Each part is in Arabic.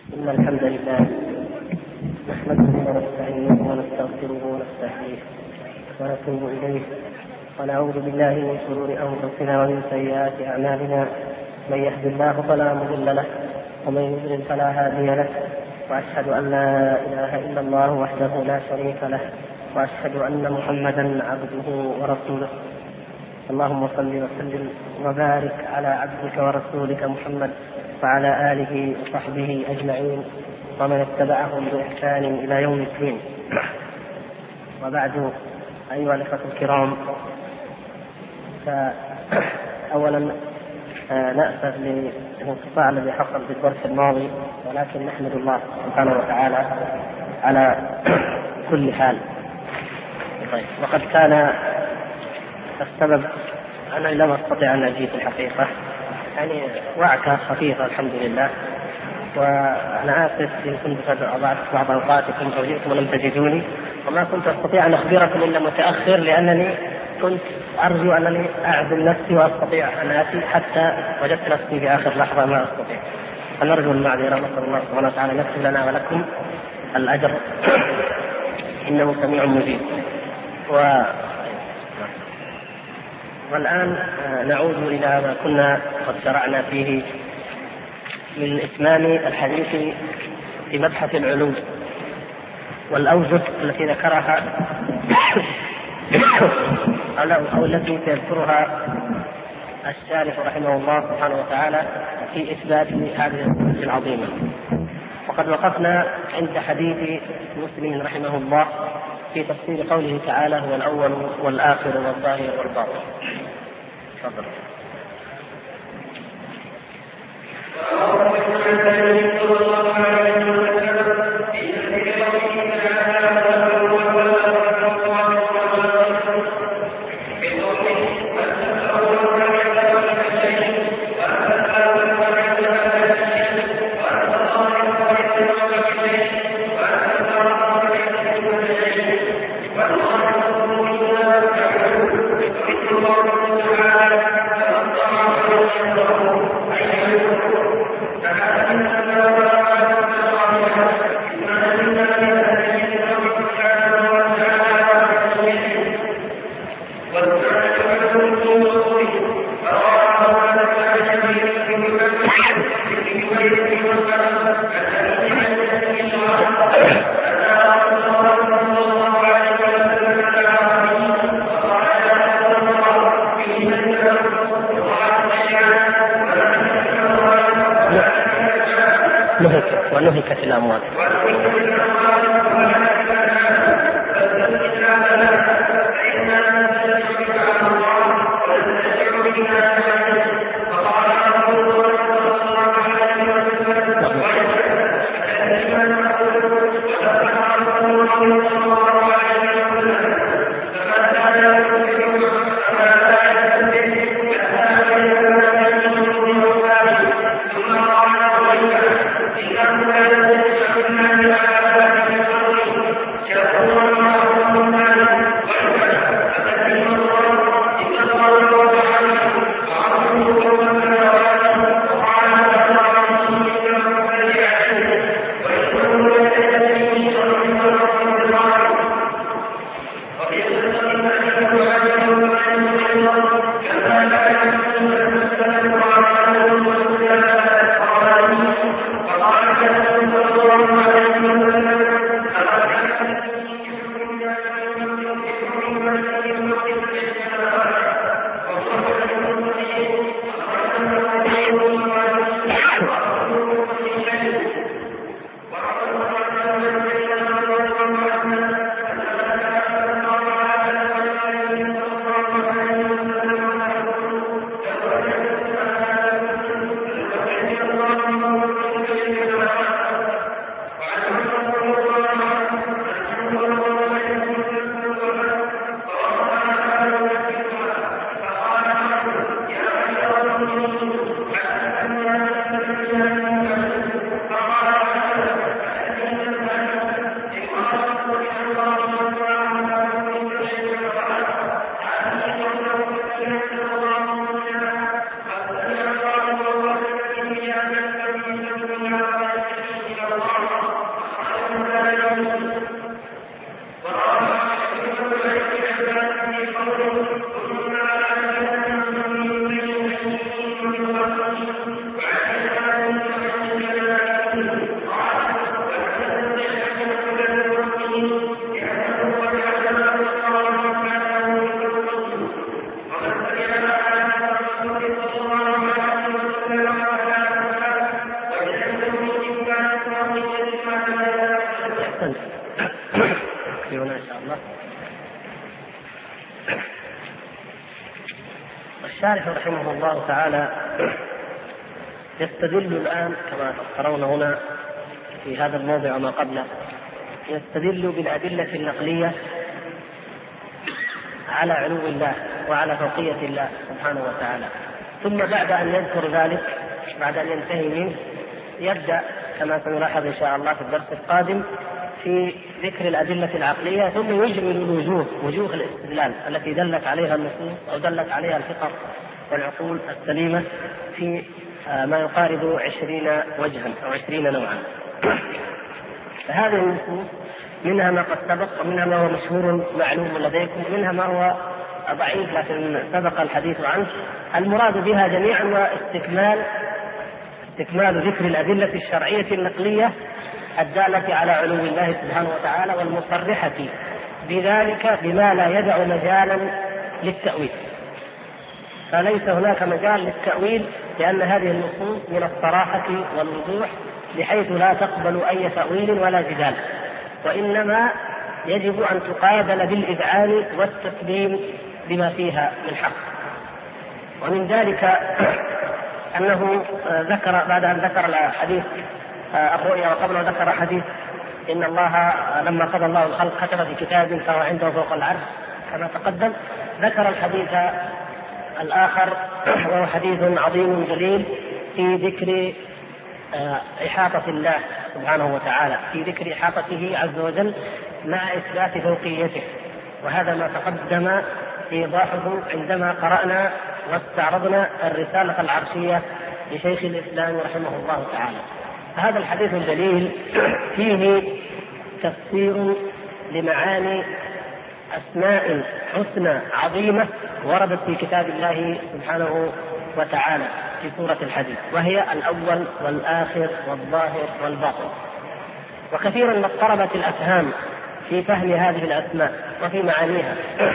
إن الحمد لله نحمده ونستعينه ونستغفره ونستهديه ونتوب إليه ونعوذ بالله من شرور أنفسنا ومن سيئات أعمالنا. من يهد الله فلا مضل له ومن يضلل فلا هادي له، وأشهد أن لا إله إلا الله وحده لا شريك له، وأشهد أن محمدا عبده ورسوله. اللهم صل وسلم وبارك على عبدك ورسولك محمد وعلى آله وصحبه أجمعين ومن اتبعهم بإحسان إلى يوم الدين. وبعد، أيها الأخوة الكرام، فأولا نأسف للانقطاع الذي حصل في الدرس الماضي، ولكن نحمد الله سبحانه وتعالى على كل حال. وقد كان السبب أنا لم أستطع أن أجيب الحقيقة، يعني وعكة خفيفة الحمد لله، وأنا آسف إن كنت قد أضعت بعض أوقاتكم أو جئتم ولم تجدوني، وما كنت أستطيع أن أخبركم إلا متأخر، لأنني كنت أرجو أنني أعزل نفسي وأستطيع أن آتي، حتى وجدت نفسي في آخر لحظة ما أستطيع. فنرجو المعذرة، نسأل الله سبحانه وتعالى يكتب لنا ولكم الأجر إنه سميع مجيب. والآن نعود إلى ما كنا قد شرعنا فيه من إتمام الحديث في مبحث العلوم والأوجه التي ذكرها أو التي سيذكرها الشارح رحمه الله سبحانه وتعالى في إثبات هذه الصفة العظيمة. وقد وقفنا عند حديث مسلم رحمه الله في تفسير قوله تعالى: هو الأول والآخر والظاهر والباطن. تفضل. ونهكت الأموال. أولا هنا إن شاء الله الشارح رحمه الله تعالى يستدل الآن كما ترون هنا في هذا الموضع وما قبله، يستدل بالأدلة النقلية على علو الله وعلى فوقية الله سبحانه وتعالى. ثم بعد أن يذكر ذلك، بعد أن ينتهي منه، يبدأ كما سنلاحظ إن شاء الله في الدرس القادم في ذكر الأدلة العقلية، ثم يجمل وجوه الاستدلال التي دلت عليها النصوص أو دلت عليها الفطر والعقول السليمة في ما يقارب 20 وجها أو 20 نوعا. فهذه النصوص منها ما قد سبق، ومنها ما هو مشهور معلوم لديكم، ومنها ما هو ضعيف لكن سبق الحديث عنه. المراد بها جميعا واستكمال ذكر الأدلة الشرعية النقلية الدالة على علو الله سبحانه وتعالى والمصرحة بذلك بما لا يدع مجالا للتأويل. فليس هناك مجال للتأويل، لأن هذه النصوص من الصراحة والوضوح بحيث لا تقبل أي تأويل ولا جدال، وإنما يجب أن تقابل بالإذعان والتسليم بما فيها من حق. ومن ذلك أنه ذكر بعد أن ذكر الحديث الرؤيا، وقبله ذكر حديث إن الله لما قضى الله الخلق كتب في كتاب فهو عنده فوق العرش كما تقدم. ذكر الحديث الآخر وهو حديث عظيم جليل في ذكر إحاطة الله سبحانه وتعالى، في ذكر إحاطته عز وجل مع إثبات فوقيته، وهذا ما تقدم إيضاحه عندما قرأنا واستعرضنا الرسالة العرشية لشيخ الإسلام رحمه الله تعالى. هذا الحديث الجليل فيه تفسير لمعاني أسماء حسنى عظيمة وردت في كتاب الله سبحانه وتعالى في سورة الحديث، وهي الأول والآخر والظاهر والباطن. وكثيرا ما اضطربت الأفهام في فهم هذه الأسماء وفي معانيها،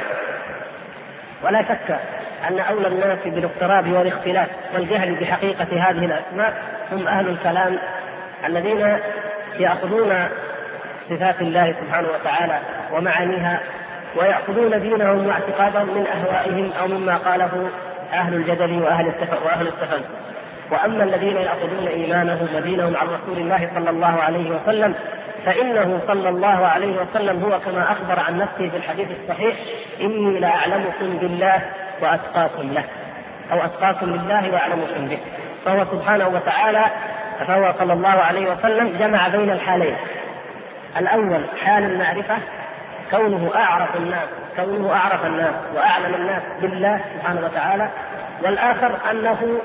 ولا شك أن أولى الناس بالاضطراب والاختلاف والجهل بحقيقة هذه الأسماء هم أهل الكلام الذين يأخذون صفات الله سبحانه وتعالى ومعانيها ويأخذون دينهم واعتقادهم من أهوائهم أو مما قاله أهل الجدل وأهل التفلسف. وأما الذين يأخذون إيمانهم ودينهم عن رسول الله صلى الله عليه وسلم فإنه صلى الله عليه وسلم هو كما أخبر عن نفسه في الحديث الصحيح: إني لأعلمكم بالله وأتقاكم له، أو أتقاكم لله وأعلمكم به. فهو سبحانه وتعالى، فهو صلى الله عليه وسلم جمع بين الحالين: الأول حال المعرفة، كونه أعرف الناس وأعلم الناس بالله سبحانه وتعالى، والآخر أنه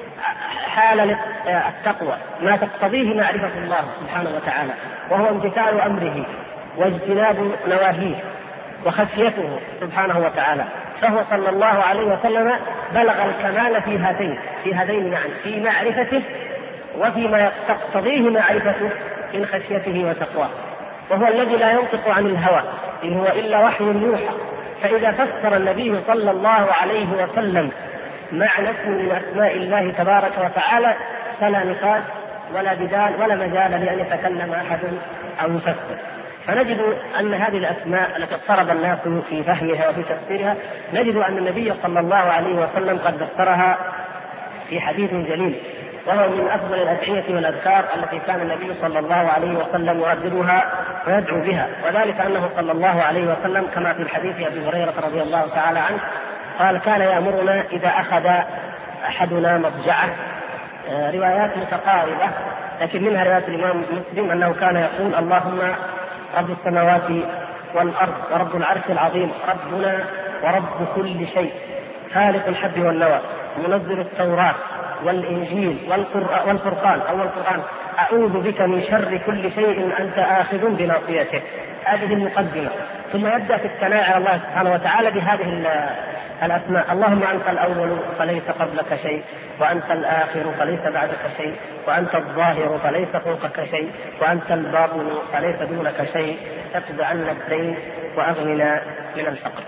حال التقوى، ما تقتضيه معرفة الله سبحانه وتعالى، وهو امتثال أمره واجتناب نواهيه وخشيته سبحانه وتعالى. فهو صلى الله عليه وسلم بلغ الكمال في هذين يعني في معرفته وفيما تقتضيه معرفته من خشيته وتقواه. وهو الذي لا ينطق عن الهوى إن هو إلا وحي يوحى. فإذا فسر النبي صلى الله عليه وسلم معنى اسم من أسماء الله تبارك وتعالى فلا نقاش ولا جدال ولا مجال لأن يتكلم أحد أو يفسر. فنجد أن هذه الأسماء التي اضطرب الناس في فهمها وفي تفسيرها، نجد أن النبي صلى الله عليه وسلم قد فسرها في حديث جليل، وهو من أفضل الأدعية والأذكار التي كان النبي صلى الله عليه وسلم يرددها ويدعو بها. وذلك أنه صلى الله عليه وسلم كما في الحديث أبي هريرة رضي الله تعالى عنه قال: كان يأمرنا إذا أخذ أحدنا مضجعه. روايات متقاربة، لكن منها رواية الإمام مسلم أنه كان يقول: اللهم رب السماوات والأرض ورب العرش العظيم، ربنا ورب كل شيء، خالق الحب والنوى، منزل التوراة والإنجيل والفرقان أو القرآن، أعوذ بك من شر كل شيء أنت آخذ بناصيته. هذه المقدمة. ثم يبدأ في الثناء على الله سبحانه وتعالى بهذه الأسماء: اللهم أنت الأول فليس قبلك شيء، وأنت الآخر فليس بعدك شيء، وأنت الظاهر فليس فوقك شيء، وأنت الباطن فليس دونك شيء، اقض عنا الدين وأغننا من الفقر.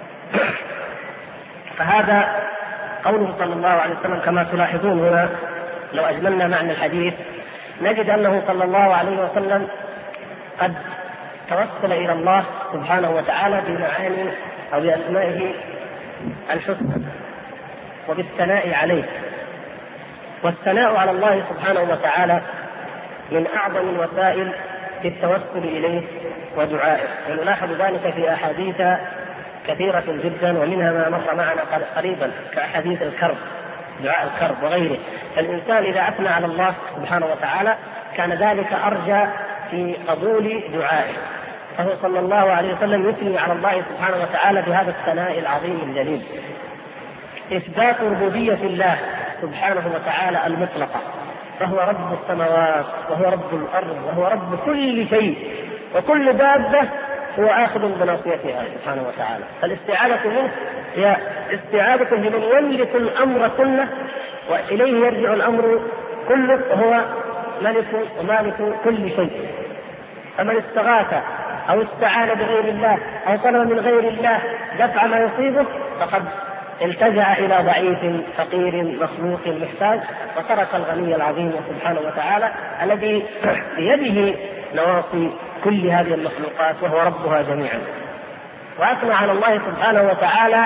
فهذا قوله صلى الله عليه وسلم كما تلاحظون هنا. لو أجملنا معنى الحديث نجد أنه صلى الله عليه وسلم قد توسل إلى الله سبحانه وتعالى بمعاني أو بأسمائه الحسنى وبالثناء عليه. والثناء على الله سبحانه وتعالى من أعظم الوسائل في التوسل إليه ودعائه، ونلاحظ ذلك في أحاديث كثيرة جدا، ومنها ما مر معنا قريبا كأحاديث الكرب، دعاء الكرب وغيره. فالإنسان إذا أثنى على الله سبحانه وتعالى كان ذلك أرجى في قبول دعائه، فهو صلى الله عليه وسلم يثني على الله سبحانه وتعالى بهذا الثناء العظيم الجليل. إثبات ربوبية الله سبحانه وتعالى المطلقة، فهو رب السماوات وهو رب الأرض وهو رب كل شيء، وكل دابة هو آخذ بناصيتها سبحانه وتعالى. فالاستعاذة منه هي استعاذة بمن يملك الأمر كله وإليه يرجع الأمر كله، وهو ملك ومالك كل شيء. فمن استغاث أو استعان بغير الله أو طلب من غير الله دفع ما يصيبه فقد التجأ إلى ضعيف فقير مخلوق محتاج، وترك الغني العظيم سبحانه وتعالى الذي بيده نواصي كل هذه المخلوقات وهو ربها جميعا. وأثنى على الله سبحانه وتعالى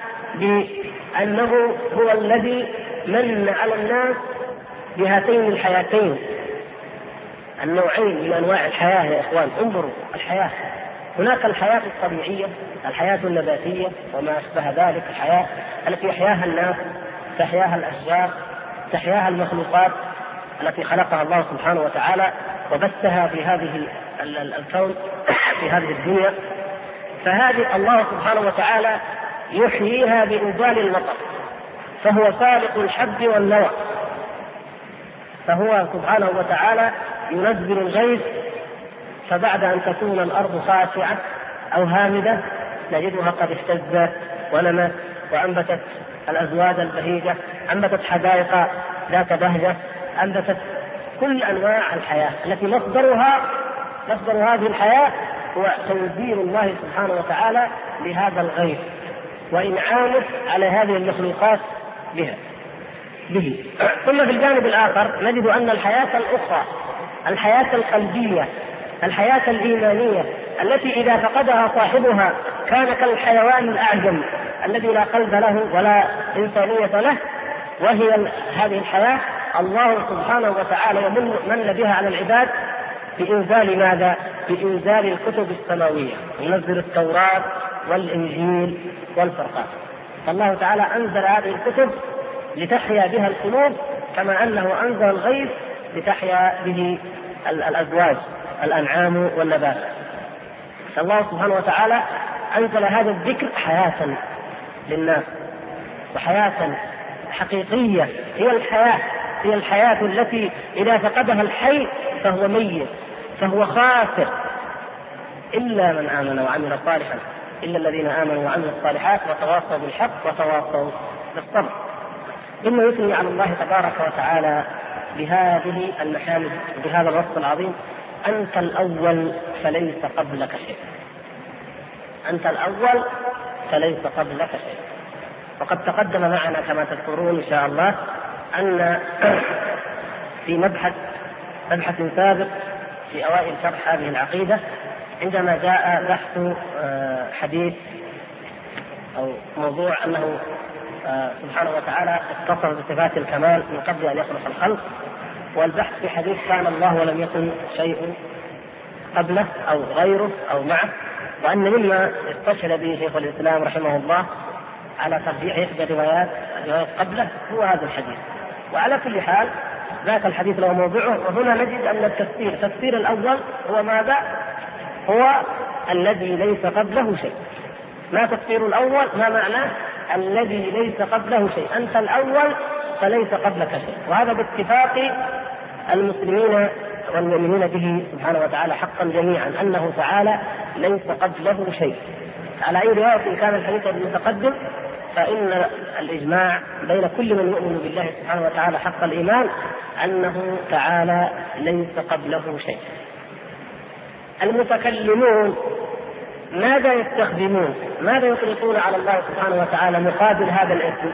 بأنه هو الذي من على الناس بهاتين الحياتين، النوعين من أنواع الحياة. يا إخوان انظروا الحياة، هناك الحياة الطبيعية، الحياة النباتية وما أشبه ذلك، الحياة التي يحياها الناس، تحياها الأشجار، تحياها المخلوقات التي خلقها الله سبحانه وتعالى وبثها في هذه الكون في هذه الدنيا. فهذه الله سبحانه وتعالى يحييها بإنزال المطر، فهو خالق الحب والنوى، فهو سبحانه وتعالى ينزل الغيث، فبعد أن تكون الأرض خاشعة أو هامدة نجدها قد اهتزت ونمت وأنبتت الأزواج البهيجة، أنبتت حدائق ذات بهجة، أنبتت كل أنواع الحياة التي مصدر هذه الحياة هو تنزيل الله سبحانه وتعالى لهذا الغيث وإنعامه على هذه المخلوقات به. ثم في الجانب الآخر نجد أن الحياة الأخرى، الحياة القلبية، الحياة الإيمانية التي إذا فقدها صاحبها كان كالحيوان الأعجم الذي لا قلب له ولا إنسانية له، وهي هذه الحياة الله سبحانه وتعالى من بها على العباد بإنزال ماذا؟ بإنزال الكتب السماوية، ينزل التوراة والإنجيل والفرقان. فالله تعالى أنزل هذه الكتب لتحيا بها القلوب، كما أنه أنزل الغيث لتحيا به الأزواج، الأنعام والنبات. فالله سبحانه وتعالى أنزل هذا الذكر حياة للناس، وحياة حقيقية. هي الحياة التي إذا فقدها الحي فهو ميت، فهو خاسر، إلا من آمن وعمل صالحا، إلا الذين آمنوا وعملوا الصالحات وتواصوا بالحق وتواصوا بالصبر. إنه يثني على الله تبارك وتعالى بهذه المحامد، بهذا الوصف العظيم: أنت الأول فليس قبلك شيء. أنت الأول فليس قبلك شيء. وقد تقدم معنا كما تذكرون إن شاء الله أن في مبحث سابق في أوائل شرح هذه العقيدة، عندما جاء بحث حديث أو موضوع أنه سبحانه وتعالى اتصف بصفات الكمال من قبل أن يخلق الخلق، والبحث في حديث كان الله ولم يكن شيء قبله أو غيره أو معه، وأن مما استشهد به شيخ الإسلام رحمه الله على ترجيح إحدى الروايات قبله هو هذا الحديث. وعلى كل حال ذاك الحديث له موضوعه. وهنا نجد أن التفسير الأول هو ماذا؟ هو الذي ليس قبله شيء. ما تفسير الأول؟ ما معناه؟ الذي ليس قبله شيء. أنت الأول فليس قبلك شيء. وهذا باتفاق المسلمين والمؤمنين به سبحانه وتعالى حقا جميعا، أنه تعالى ليس قبله شيء. على أي رواية كان الحديث المتقدم، فإن الإجماع بين كل من يؤمن بالله سبحانه وتعالى حق الإيمان أنه تعالى ليس قبله شيء. المتكلمون ماذا يستخدمون؟ ماذا يطلقون على الله سبحانه وتعالى مقابل هذا الاسم؟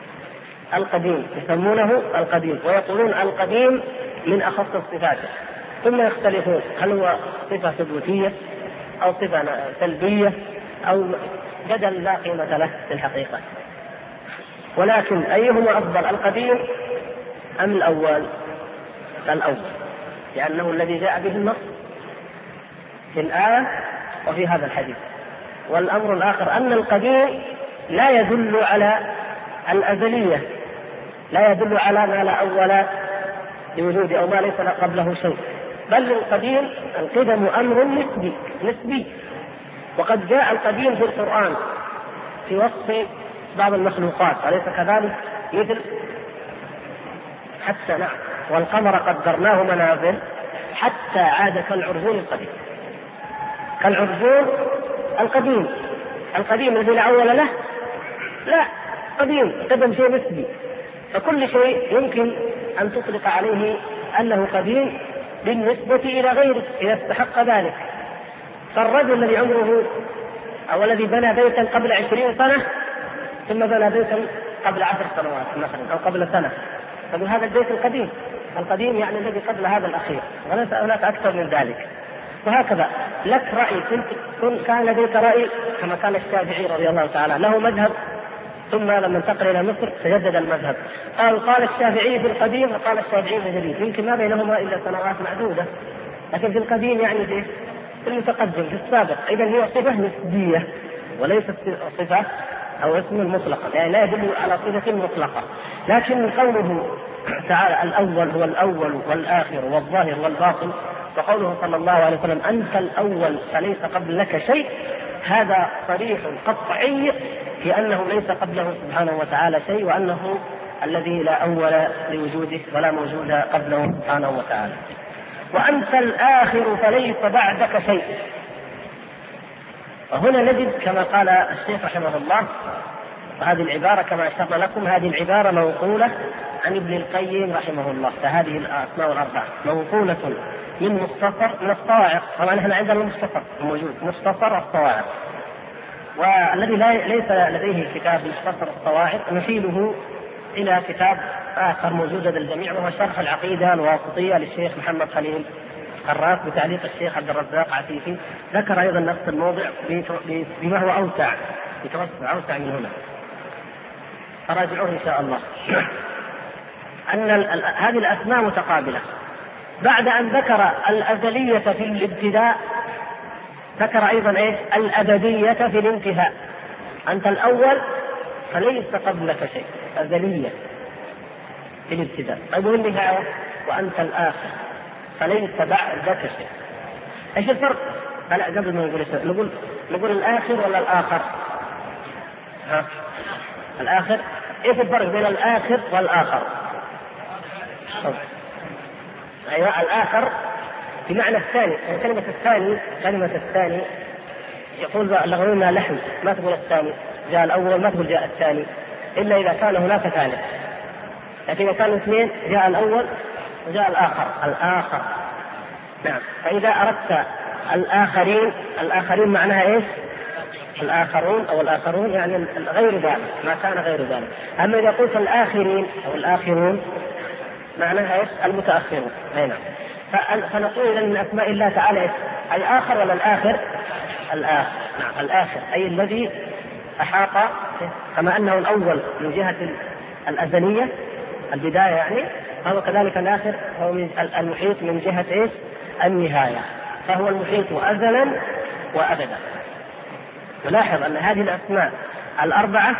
القديم، يسمونه القديم، ويقولون القديم من أخص الصفات. ثم يختلفون هل هو صفة ثبوتية أو صفة سلبية أو جدل لا قيمة له في الحقيقة. ولكن أيهما أفضل، القديم أم الأول؟ الأول، لأنه الذي جاء به النص في الآية وفي هذا الحديث. والأمر الآخر أن القديم لا يدل على الأزلية، لا يدل على ما لا أول لوجود أو ما ليس قبله شيء، بل القديم القدم أمر نسبي. وقد جاء القديم في القرآن في وصف بعض المخلوقات، أليس كذلك؟ مثل حتى نعم والقمر قدرناه منازل حتى عاد كالعرجون القديم. كالعرجون القديم الذي لا أول له، لا قديم قدم شيء نسبي. فكل شيء يمكن أن تطلق عليه أنه قديم بالنسبة إلى غيره إذا استحق ذلك. فالرجل الذي عمره أو الذي بنى بيتا قبل 20 سنة ثم بنى بيتا قبل 10 سنوات مثلا أو قبل سنة، فمن هذا البيت القديم يعني الذي قبل هذا الأخير، وليس هناك أكثر من ذلك. وهكذا لك رأي، كان لديك رأي كما كان الشافعي رضي الله تعالى له مذهب، ثم لما انتقل إلى مصر تجدد المذهب. قال الشافعي في القديم وقال الشافعي في الجديد، يمكن ما بينهما إلا سنوات معدودة، لكن في القديم يعني في المتقدم في السابق. إذا هي صفة نسبية وليست صفة أو اسم مطلقة، يعني لا يدل على صفة مطلقة. لكن قوله تعالى الأول هو الأول والآخر والظاهر والباطن، وقوله صلى الله عليه وسلم أنت الأول فليس قبلك شيء، هذا صريح قطعي في أنه ليس قبله سبحانه وتعالى شيء، وأنه الذي لا أول لوجوده ولا موجود قبله سبحانه وتعالى. وأنت الآخر فليس بعدك شيء. وهنا نجد كما قال الشيخ رحمه الله، وهذه العبارة كما أشرنا لكم هذه العبارة منقولة عن ابن القيم رحمه الله، فهذه الأسماء الأربعة منقولة من من الصواعق. طبعا نحن عندنا المختصر موجود، مختصر الصواعق، والذي ليس لديه كتاب مختصر الصواعق نحيله إلى كتاب آخر موجود لدى الجميع، وهو شرح العقيدة الواسطية للشيخ محمد خليل قراص بتعليق الشيخ عبد الرزاق عفيفي. ذكر أيضا نفس الموضع بما هو أوسع، أوسع من هنا، فراجعوه إن شاء الله. أن هذه الأسماء متقابلة. بعد أن ذكر الأزلية في الابتداء ذكر أيضا الأبدية في الانتهاء. أنت الأول فليس قبلك شيء، أزلية في الابتداء. طيب والنهاية وأنت الآخر فليس بعدك شيء. ايش الفرق؟ قبل ما نقول الآخر ولا الآخر؟ الآخر. ايش الفرق بين الآخر والآخر؟ أيوة الآخر بمعنى الثاني. كلمة الثاني يقول اللغويون لحن، ما تقول الثاني جاء الأول، ما تقول جاء الثاني إلا إذا كان هناك ثالث. لكن إذا كانوا اثنين جاء الأول وجاء الآخر. نعم. فإذا أردت الآخرين معناها إيش؟ الآخرون أو الآخرون يعني غير ذلك، ما كان غير ذلك. أما إذا قلت الآخرين أو الآخرون معناها إيش؟ المتأخرون. نعم. فنقول إذا من أسماء الله تعالى إيش؟ الآخر ولا الآخر؟ الآخر. نعم الآخر أي الذي أحاط، كما أنه الأول من جهة الأزلية البداية يعني، فهو كذلك الآخر هو المحيط من جهة إيش؟ النهاية، فهو المحيط أزلا وأبدا. ولاحظ أن هذه الأسماء الأربعة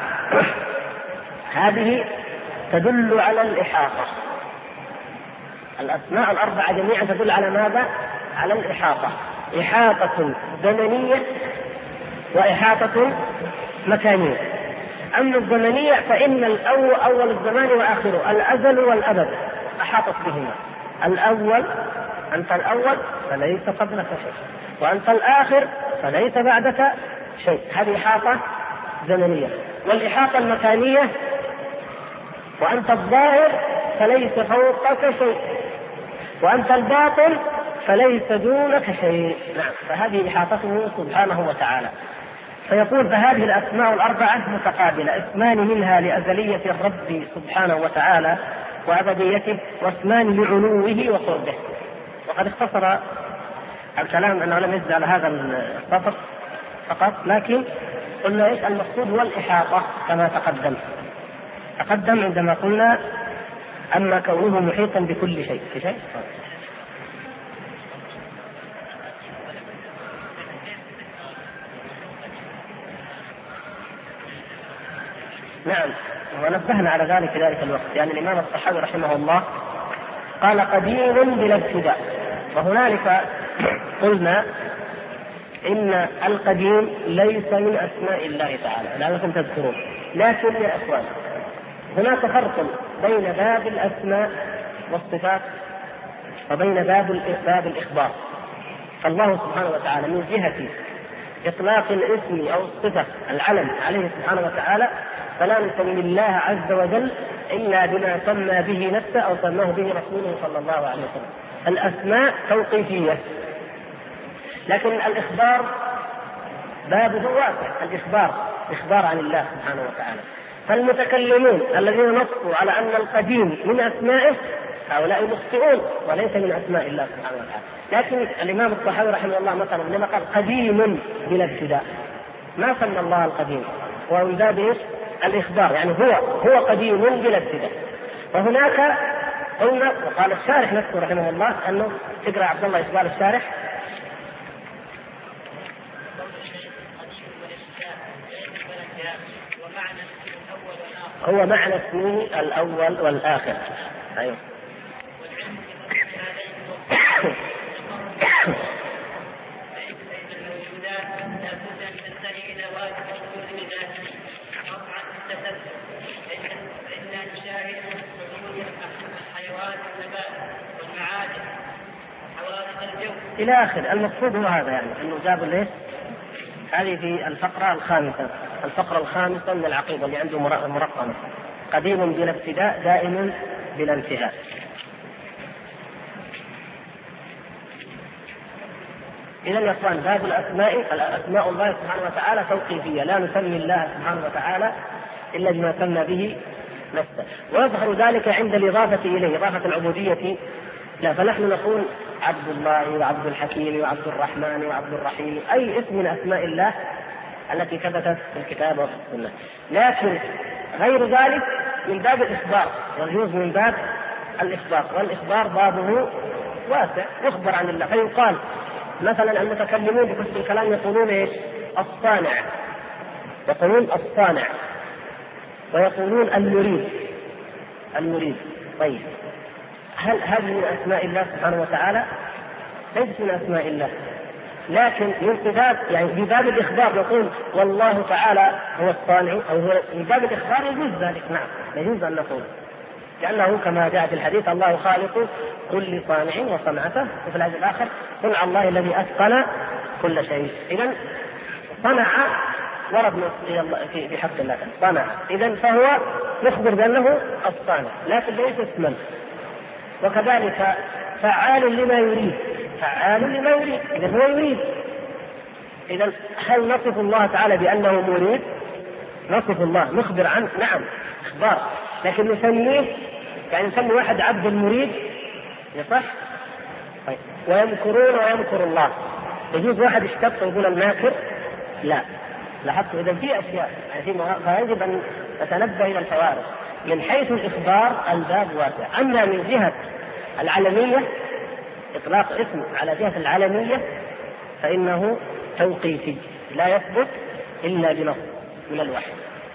هذه تدل على الإحاطة. الأسماء الأربعة جميعا تدل على ماذا؟ على الإحاطة، إحاطة زمنية وإحاطة مكانية. أما الزمنية فإن أول الزمان وآخره الأزل والأبد أحاطت بهما. الأول أنت الأول فليس قبلك شيء، وأنت الآخر فليس بعدك شيء، هذه إحاطة زمنية. والإحاطة المكانية وأنت الظاهر فليس فوقك شيء، وأنت الباطن فليس دونك شيء. نعم. فهذه إحاطته سبحانه وتعالى. فيقول فهذه الأسماء الأربعة متقابلة، اسمان منها لأزلية الرب سبحانه وتعالى وأبديته، واسمان لعلوه وقربه. وقد اختصر الكلام أنه لم يزد على هذا السطر فقط، لكن قلنا إيش المقصود هو الإحاطة كما تقدم عندما قلنا أما كونه محيطا بكل شيء. في شيء نعم، ونبهنا على ذلك في ذلك الوقت. يعني الإمام الطحاوي رحمه الله قال قديم بلا ابتداء، وهنالك قلنا إن القديم ليس من أسماء الله تعالى لعلكم تذكرون، لكن يا إخوان هناك فرق بين باب الأسماء والصفات وبين باب الإخبار. فالله سبحانه وتعالى من جهة إطلاق الاسم أو الصفة العلم عليه سبحانه وتعالى فلا نسمي الله عز وجل إلا بما سمى به نفسه أو سماه به رسوله صلى الله عليه وسلم. الأسماء توقيفية، لكن الإخبار بابه واسع، إخبار عن الله سبحانه وتعالى. فالمتكلمون الذين نصوا على أن القديم من أسمائه هؤلاء مخطئون وليس من أسماء الله سبحانه وتعالى. لكن الإمام الطحاوي رحمه الله مثلا لما قال قديم بلا ابتداء ما سمى الله القديم، ومن باب الإخبار يعني هو قديم بلا ابتداء. وهناك قلنا وقال الشارح نفسه رحمه الله أنه تقرأ عبد الله إقبال الشارح هو معنى اسمه الأول والآخر. أيوه. إلى آخر. المقصود هو هذا، يعني أنه جاب ليش هذه في الفقرة الخامسة من العقيدة اللي عنده مرقمة قديم بلا ابتداء دائم بلا انتهاء. إذا يا إخوان باب الأسماء الله سبحانه وتعالى توقيفية، لا نسمي الله سبحانه وتعالى إلا بما سمى به نفسه، ويظهر ذلك عند الإضافة إليه إضافة العبودية لا. فنحن نقول عبد الله وعبد الحكيم وعبد الرحمن وعبد الرحيم، أي اسم من أسماء الله التي ثبتت في الكتاب وفي السنة. لكن غير ذلك من باب الإخبار، يجوز من باب الإخبار، والإخبار بابه واسع يخبر عن الله. فيقال مثلا المتكلمون بكل الكلام يقولون ايش؟ الصانع، يقولون الصانع، ويقولون المريد. طيب هل هذه من أسماء الله سبحانه وتعالى؟ ليست من أسماء الله، لكن من صفات يعني بباب الإخبار يقول والله تعالى هو الصانع، أو هو من باب الإخبار يجوز ذلك. نعم يجوز أن نقول، لأنه كما جاء في الحديث الله خالق كل صانع وصنعته، وفي الحديث الآخر صنع الله الذي أتقن كل شيء. إذن صنع ورد في حق الله صنع، إذن فهو يخبر بأنه الصانع لكن ليس اسما. وكذلك فعال لما يريد، إذن هو يريد. إذن هل نصف الله تعالى بأنه مريد؟ نصف الله نخبر عنه، نعم إخبار، لكن نسميه يعني نسمي واحد عبد المريد يصح؟ طيب. ويمكرون ويمكر الله، يجوز واحد يشتق ويقول الماكر؟ لا. لاحظت إذا في أشياء فيجب أن نتنبه إلى الفوارق. من حيث الإخبار الباب واسع. أما من جهة العلمية إطلاق اسم على جهة العلمية فإنه توقيفي لا يثبت إلا بنص من الوحي.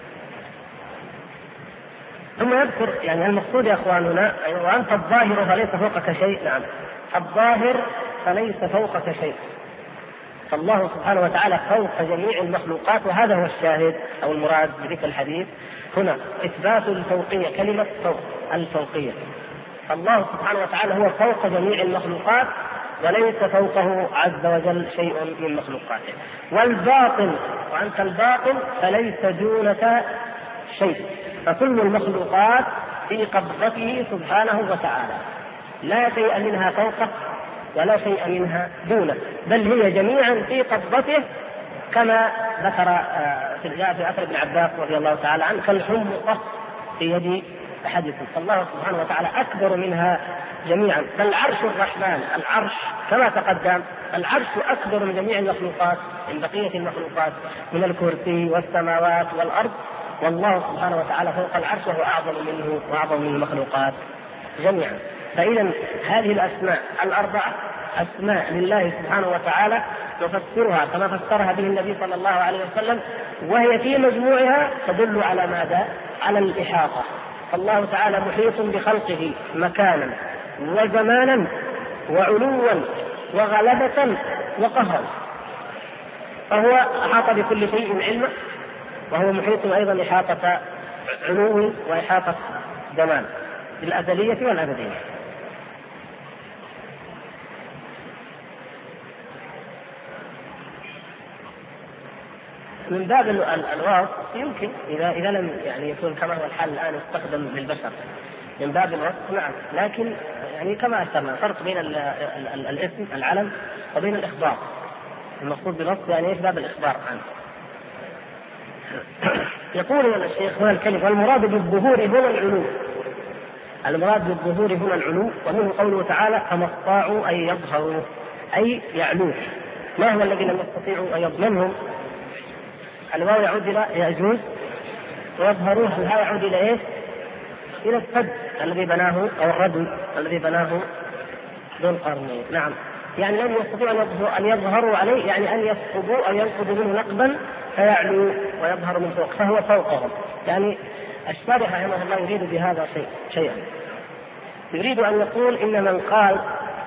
ثم يذكر يعني المقصود يا أخواننا وأنت الظاهر فليس فوقك شيء. نعم الظاهر فليس فوقك شيء، فالله سبحانه وتعالى فوق جميع المخلوقات، وهذا هو الشاهد أو المراد بذكر الحديث هنا إثبات الفوقية، كلمة فوق الفوقية. الله سبحانه وتعالى هو فوق جميع المخلوقات وليس فوقه عز وجل شيء من مخلوقاته. والباطن وأنت الباطن فليس دونك شيء، فكل المخلوقات في قبضته سبحانه وتعالى، لا شيء منها فوقه ولا شيء منها دونه، بل هي جميعا في قبضته كما ذكر في أثر ابن عباس رضي الله تعالى عنه كالحمقى في يد أحدكم، فالله سبحانه وتعالى أكبر منها جميعا. بل عرش الرحمن، العرش كما تقدم، العرش أكبر من جميع المخلوقات، من بقية المخلوقات، من الكرسي والسماوات والأرض، والله سبحانه وتعالى فوق العرش وهو أعظم منه وأعظم من المخلوقات جميعا. فإذا هذه الأسماء الأربعة أسماء لله سبحانه وتعالى نفسرها كما فسرها به النبي صلى الله عليه وسلم، وهي في مجموعها تدل على ماذا؟ على الإحاطة. الله تعالى محيط بخلقه مكانا وزمانا وعلوا وغلبة وقهرا، فهو أحاط بكل شيء علما، وهو محيط أيضا إحاطة علو وإحاطة زمان بالأزلية والأبدية. من باب الوصف يمكن إذا لم يعني يكون كما هو الحال الآن يستخدم للبشر من باب الوصف، نعم، لكن يعني كما أشرنا فرق بين الاسم العلم وبين الإخبار. المقصود بالوصف يعني إيش؟ باب الإخبار عنه. يقول الشيخ هنا الكلمة والمراد بالظهور هنا العلو، المراد بالظهور هنا العلو، ومنه قوله تعالى فما استطاعوا أن يظهروا أي يعلوه. ما هو الذي لم يستطيعوا أن يظهرهم؟ الواو يعود إلى يأجوج، ويظهروه الهاء يعود إلى إيه؟ إلى السد الذي بناه أو الردم الذي بناه ذو القرنين. نعم، يعني لم يستطيعوا أن يظهروا عليه، يعني أن يسقطوا أو ينقضوا منه نقبا فيعلو ويظهر من فوق، فهو فوقهم. يعني الشارح رحمه الله يريد بهذا شيئا، يريد أن يقول إن من قال،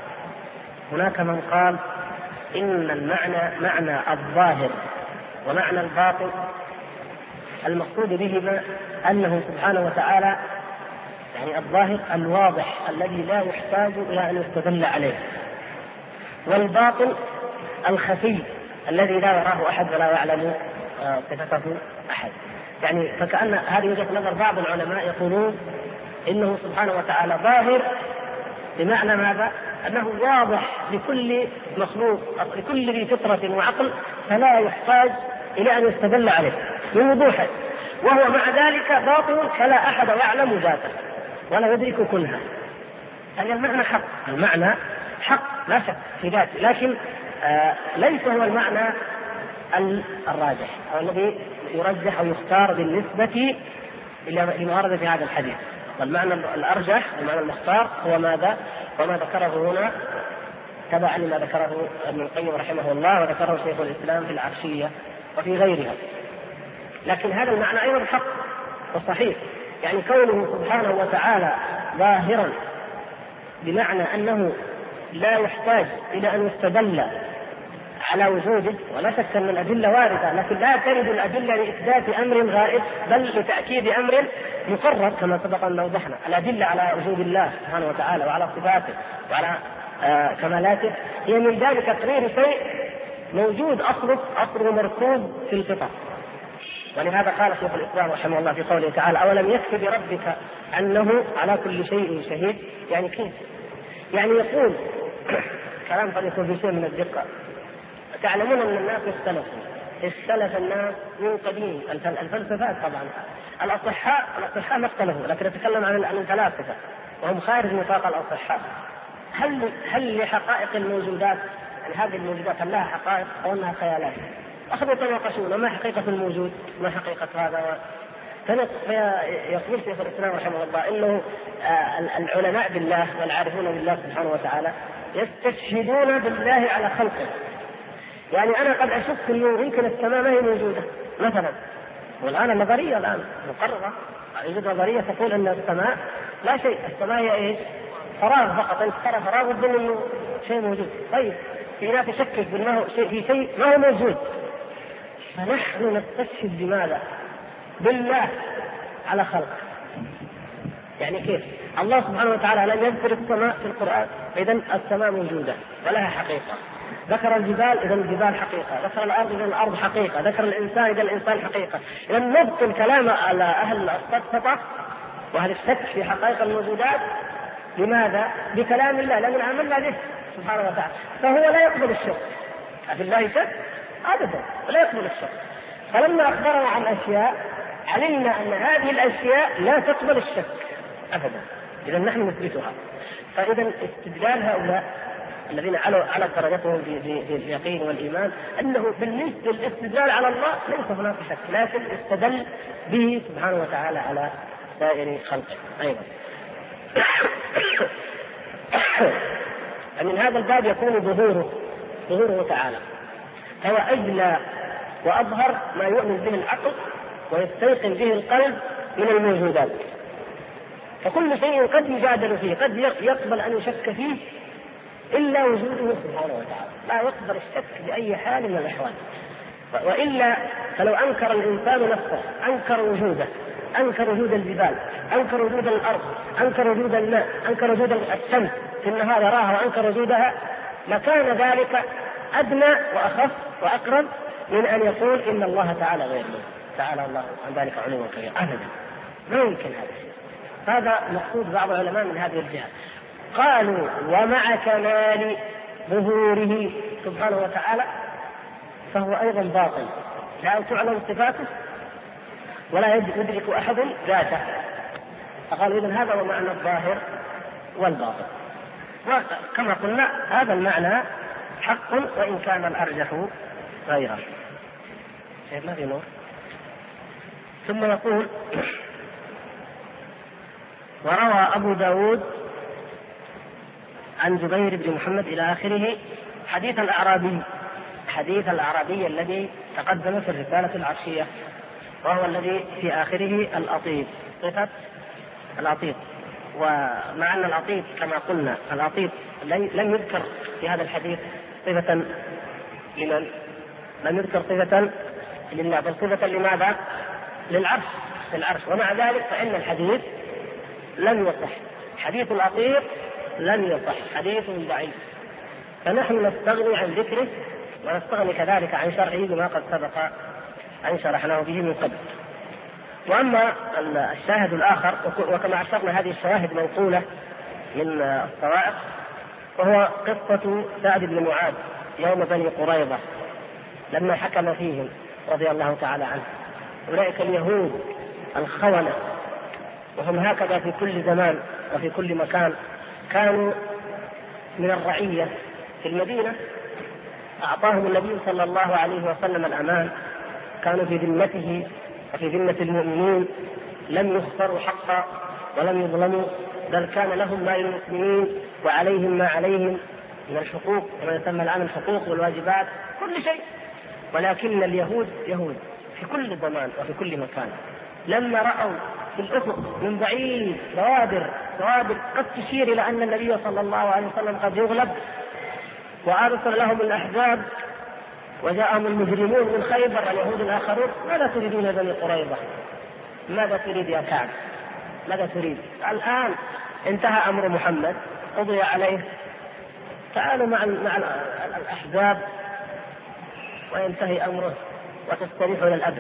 هناك من قال إن المعنى معنى الظاهر ومعنى الباطن المقصود بهما أنه سبحانه وتعالى يعني الظاهر الواضح الذي لا يحتاج إلى أن يستدل عليه، والباطن الخفي الذي لا يراه أحد ولا يعلم صفته أحد. يعني فكأن هذه وجهة نظر بعض العلماء يقولون إنه سبحانه وتعالى ظاهر بمعنى ماذا؟ أنه واضح لكل مخلوق، لكل ذي فطرة وعقل، فلا يحتاج إلى أن يستدل عليه من وضوحه، وهو مع ذلك باطل فلا أحد يعلم ذاته ولا يدرك كنها. هذا المعنى حق، المعنى حق لا شك في ذاته، لكن ليس هو المعنى الراجح أو الذي يرجح أو يختار بالنسبة إلى ما ورد في هذا الحديث. والمعنى الأرجح والمعنى المختار هو ماذا؟ وما ذكره هنا تبعا لما ذكره ابن القيم رحمه الله وذكره شيخ الإسلام في العرشية وفي غيرها. لكن هذا المعنى أيضا حق وصحيح، يعني كونه سبحانه وتعالى ظاهرا بمعنى أنه لا يحتاج إلى أن يستدل على وجوده، ولا شك أن الأدلة واردة، لكن لا ترد الأدلة لإثبات أمر غائب بل لتأكيد أمر مقرر كما سبق أن وضحنا. الأدلة على وجود الله سبحانه وتعالى وعلى صفاته وعلى كمالاته هي من ذلك تقرير شيء موجود أصله مركوز في الفطر. ولهذا قال شيخ الإسلام رحمه الله في قوله تعالى أولم يكف بربك أنه على كل شيء شهيد. يعني كيف؟ يعني يقول كلام قد يكون في شيء من الدقة. تعلمون أن الناس اختلف الناس من قديم، الفلسفات طبعا الأصحاء ما اختلفوا، لكن نتكلم عن الفلاسفة وهم خارج نطاق الأصحاء. هل لحقائق الموجودات، يعني هذه الموجودات هل لها حقائق أو أنها خيالات؟ أخذوا يتناقشون ما حقيقة الموجود، ما حقيقة هذا. فيقول شيخ الإسلام رحمه الله إنه العلماء بالله والعارفون بالله سبحانه وتعالى يستشهدون بالله على خلقه. يعني أنا قد أشك أنه يمكن السماء ما هي موجودة مثلا، والآن النظرية الآن مقررة، يوجد نظرية تقول أن السماء لا شيء، السماء هي إيش؟ فراغ فقط، أنت ترى فراغ وتظن أنه شيء موجود. طيب في ناس تشكك بأنه شيء ما هو موجود، فنحن نستشهد بماذا؟ بالله على خلقه. يعني كيف؟ الله سبحانه وتعالى لم يذكر السماء في القرآن، إذن السماء موجودة ولها حقيقة. ذكر الجبال، إذن الجبال حقيقة. ذكر الأرض، إذن الأرض حقيقة. ذكر الإنسان، إذن الإنسان حقيقة. إذن نبطل كلام على أهل السفسطة وأهل الشك في حقائق الموجودات. لماذا؟ بكلام الله، لأن عملنا به سبحانه وتعالى، فهو لا يقبل الشك. أفي الله شك؟ أبدا، لا يقبل الشك. فلما أخبرنا عن أشياء علمنا أن هذه الأشياء لا تقبل الشك، أبدا. إذا نحن نثبتها. فإذا استدلال هؤلاء الذين على درجتهم في اليقين والإيمان أنه بالنسبة للاستدلال على الله ليس هناك شك، لكن استدل به سبحانه وتعالى على سائر خلقه أيضا. من هذا الباب يكون ظهوره تعالى، هو أجلى وأظهر ما يؤمن به العقل ويستيقن به القلب من الموجودات. فكل شيء قد يجادل فيه، قد يقبل أن يشك فيه إلا وجوده سبحانه وتعالى، لا يقبل الشك بأي حال من الأحوال. وإلا فلو أنكر الإنسان نفسه، أنكر وجوده، أنكر وجود الجبال، أنكر وجود الأرض، أنكر وجود الماء، أنكر وجود الشمس في النهار يراها وأنكر وجودها، لكان ذلك أدنى وأخف وأقرب من أن يقول إن الله تعالى غير منه، تعالى الله عن ذلك علوا كبيرا. أبدا لا يمكن هذا الشيء. هذا مقصود بعض العلماء من هذه الجهة. قالوا ومع كمال ظهوره سبحانه وتعالى فهو أيضا باطل، لا تعلم صفاته ولا يدرك أحد ذاته. فقالوا إذن هذا هو معنى الظاهر والباطل. وكما قلنا هذا المعنى حق وإن كان الأرجح غيره. ما في نور. ثم يقول وروى أبو داود عن جبير بن محمد إلى آخره حديث الأعرابي الذي تقدم في الرسالة العرشية، وهو الذي في آخره الأطيب، صفة الأطيب. ومع أن الأطيب كما قلنا الأطيب لم يذكر في هذا الحديث صفة لمن؟ لم يذكر صفة لله، بل صفة لماذا؟ للعرش. ومع ذلك فإن الحديث لم يصح، حديث الأطيب لم يصح، حديث ضعيف. فنحن نستغني عن ذكره ونستغني كذلك عن شرعه بما قد سبق أن شرحناه به من قبل. وأما الشاهد الآخر، وكما أشرنا هذه الشواهد منقولة من الصواعق، وهو قصة سعد بن معاذ يوم بني قريظة لما حكم فيهم رضي الله تعالى عنه. أولئك اليهود الخونة، وهم هكذا في كل زمان وفي كل مكان، كانوا من الرعية في المدينة، أعطاهم النبي صلى الله عليه وسلم الأمان، كانوا في ذمته وفي ذمة المؤمنين، لم يخسروا حقا ولم يظلموا، بل كان لهم ما للمسلمين وعليهم ما عليهم من الحقوق، وما يسمى الآن الحقوق والواجبات، كل شيء. ولكن اليهود يهود في كل زمان وفي كل مكان، لما رأوا في الأفق من بعيد بوادر قد تشير إلى أن النبي صلى الله عليه وسلم قد يغلب، وأرسل لهم الأحزاب وجاءهم المجرمون من خيبر اليهود الآخرون، ماذا تريدون يا بني قريظة؟ ماذا تريد يا كعب؟ ماذا تريد؟ الآن انتهى أمر محمد، قضي عليه، تعالوا مع الأحزاب وينتهي أمره وتستريحوا إلى الأبد.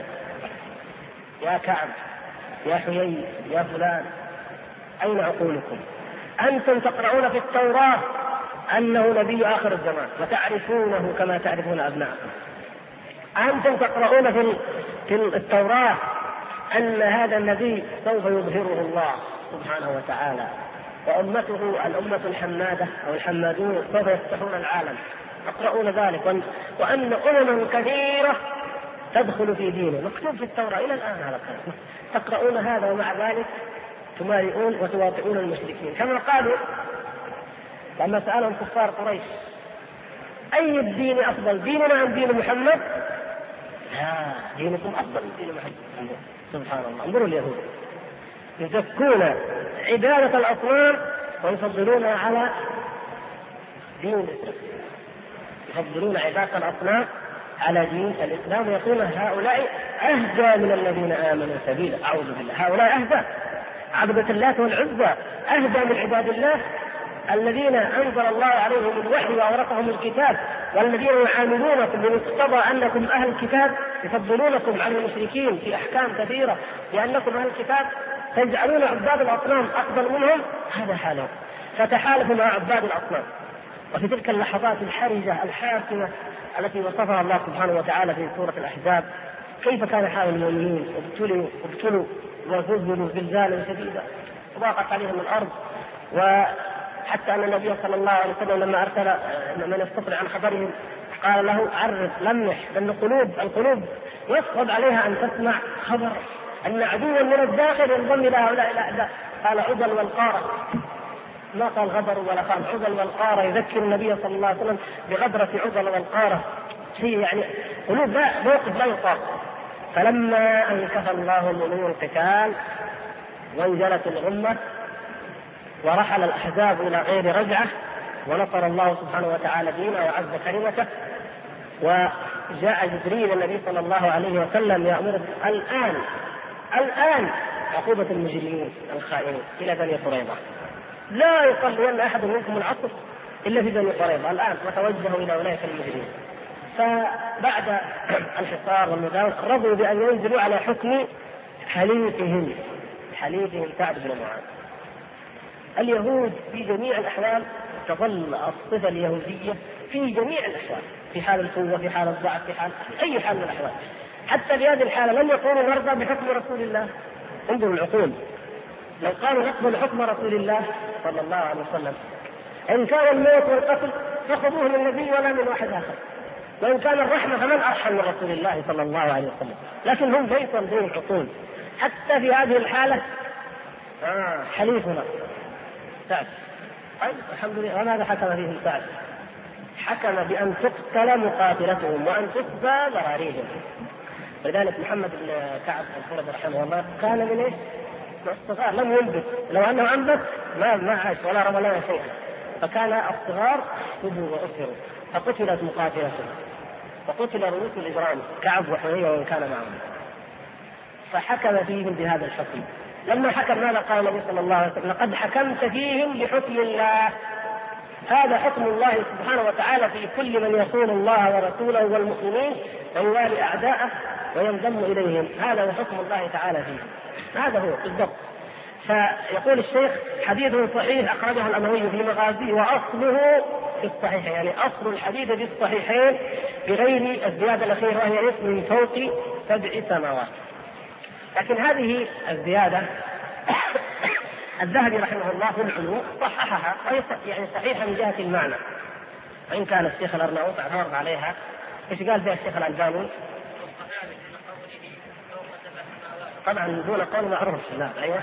يا كعب، يا حيي، يا فلان، أين عقولكم؟ أنتم تقرؤون في التوراة أنه نبي آخر الزمان وتعرفونه كما تعرفون أبناءكم. أنتم تقرؤون في التوراة أن هذا النبي سوف يظهره الله سبحانه وتعالى، وأمته الأمة الحمادة أو الحمادون سوف يفتحون العالم، تقرؤون ذلك، وأن أمم كثيرة تدخل في دينه، مكتوب في التوراة إلى الآن هذا الكلام. تقرؤون هذا ومع ذلك تمارئون وتواطئون المشركين، كما قالوا لما سألهم كفار قريش أي الدين أفضل، ديننا أم دين محمد؟ لا، دينكم أفضل من دين محمد. سبحان الله، انظروا اليهود يزكون عبادة الأصنام ويفضلونها على دين الإسلام، يفضلون عبادة الأصنام على دين الإسلام، ويقولون هؤلاء أهدى من الذين آمنوا سبيلا. أعوذ بالله، هؤلاء أهدى، عبدة اللات والعزى أهدى من عباد الله الذين أنزل الله عليهم الوحي وأورثهم الكتاب، والذين يعاملونكم بمقتضى أنكم أهل الكتاب يفضلونكم عن المشركين في أحكام كثيرة لأنكم أهل الكتاب، تجعلون عباد الأصنام أفضل منهم. هذا حالهم، فتحالفوا مع عباد الأصنام. وفي تلك اللحظات الحرجة الحاسمة التي وصفها الله سبحانه وتعالى في سورة الأحزاب، كيف كان حال المؤمنين؟ ابتلوا وزلزلوا زلزالا شديدا، ضاقت عليهم الأرض. وحتى أن النبي صلى الله عليه وسلم لما أرسل من يستطلع عن خبرهم قال له عرف لمح، لأن القلوب يصعب عليها أن تسمع خبر أن عدوا من الداخل ينضم إلى هؤلاء الأعداء. قال عدل والقارة، ما قال غدر ولا قال عدل والقارة، يذكر النبي صلى الله عليه وسلم بغدرة عدل والقارة، شيء يعني قلوب لا موقف لا يطاق. فلما أنكف الله من القتال وانجلت الغمة ورحل الأحزاب إلى غير رجعة ونصر الله سبحانه وتعالى دينه وعز كلمته، وجاء جبريل النبي صلى الله عليه وسلم يأمر الآن عقوبة المجرمين الخائنين إلى بني قريظة، لا يصلين أحد منكم العصر إلا في بني قريظة الآن، وتوجهوا إلى أولئك المجرمين. فبعد الحصار والمداومة رضوا بأن ينزلوا على حكم حليفهم سعد بن معاذ. اليهود في جميع الأحوال تظل الصفة اليهودية في جميع الأحوال، في حال القوة، في حال الضعف، في حال أي حال من الأحوال. حتى في هذه الحالة لم يقولوا نرضى بحكم رسول الله. انظروا العقول، لو قالوا نقبل حكم رسول الله صلى الله عليه وسلم إن كان الموت والقتل فخذوه من النبي ولا من واحد آخر، وإن كان الرحمة فمن أرحم من رسول الله صلى الله عليه وسلم. لكن هم ليسوا عندهم العقول. حتى في هذه الحالة حليفنا سعد، طيب الحمد لله. وماذا حكم فيهم سعد؟ حكم بأن تقتل مقاتلتهم وأن تخفى ذراريهم. ولذلك محمد بن كعب القرظي رحمه الله كان من ايش؟ الصغار، لم ينبت، لو انه انبت ما عاش ولا رمى لنا شيئا، فكان الصغار سبوا واسروا، فقتلت مقاتلتهم وقتل رؤوس الاجرام كعب وحويه وان كان معهم. فحكم فيهم بهذا الحكم. لما حكم ماذا قال النبي صلى الله عليه وسلم؟ لقد حكمت فيهم بحكم الله. هذا حكم الله سبحانه وتعالى في كل من يخون الله ورسوله والمؤمنين ويوالي أعداءه وينضم إليهم، هذا هو حكم الله تعالى فيهم، هذا هو بالضبط. فيقول الشيخ حديث صحيح أخرجه الأموي في مغازيه وأصله في الصحيح، يعني أصل الحديث في الصحيحين بغير الزيادة الأخيرة وهي من فوق 7 سماوات. لكن هذه الزيادة الذهبي رحمه الله في العلوم صححها، وهي يعني صحيحة من جهة المعنى، وإن كان الشيخ الأرناؤوط اعترض عليها. ايش قال فيها الشيخ الألباني؟ طبعا دون قول معروف. لا ايوه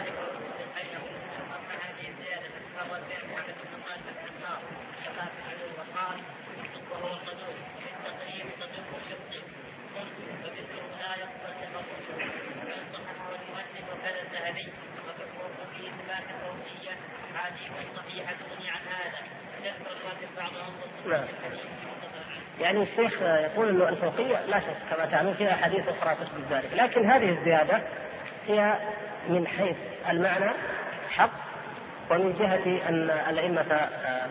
يعني الشيخ يقول انه الفوقيه لا شك كما تعلمون فيها حديث اخرى تثبت ذلك، لكن هذه الزياده هي من حيث المعنى حق، ومن جهه ان الائمه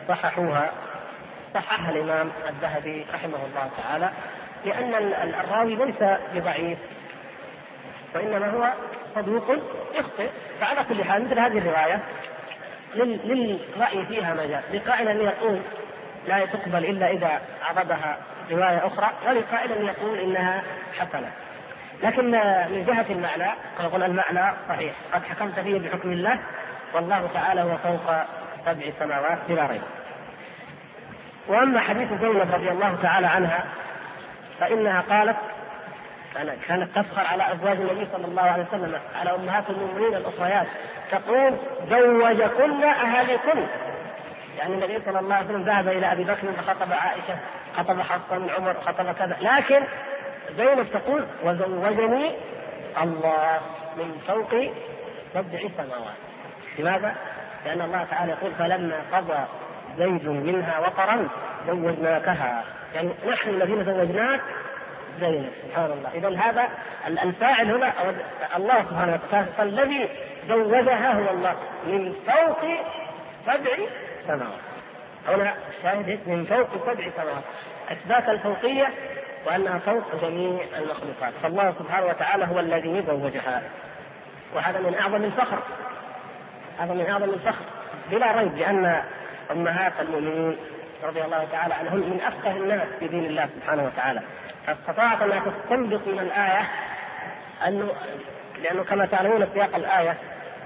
صححها الامام الذهبي رحمه الله تعالى، لان الراوي ليس بضعيف وانما هو صدوق يخطئ. فعلى كل حال مثل هذه الروايه للرأي فيها مجال، لقائل أن يقول لا تقبل إلا إذا عرضها رواية أخرى، ولقائل أن يقول إنها حسنة. لكن من جهة المعنى قال المعنى صحيح، قد حكمت فيه بحكم الله والله تعالى هو فوق 7 سماوات بلا ريب. وأما حديث زينب رضي الله تعالى عنها فإنها قالت كانت تفخر على أزواج النبي صلى الله عليه وسلم، على أمهات المؤمنين الأخريات، تقول زوجكن أهلكن. يعني النبي صلى الله عليه وسلم ذهب إلى أبي بكر فخطب عائشة، خطب حفصة من عمر، خطب كذا، لكن زينب تقول وزوجني الله من فوق 7 سماوات. لماذا؟ لأن الله تعالى يقول فلما قضى زيد منها وطرا زوجناكها، يعني نحن الذين زوجناك زينب. سبحان الله. إذن هذا الفاعل هنا الله سبحانه وتعالى، فالذي زوجها هو الله من فوق 7 سماوات. هنا شاهد من فوق 7 سماوات، إثبات الفوقية وأنها فوق جميع المخلوقات. فالله سبحانه وتعالى هو الذي زوجها، وهذا من أعظم الفخر، هذا من أعظم الفخر بلا ريب، لأن أمهات المؤمنين رضي الله تعالى عنهم من أفقه الناس في دين الله سبحانه وتعالى. فاستطاعت أن تستنبط من الآية أنه لأنه كما تعلمون سياق الآية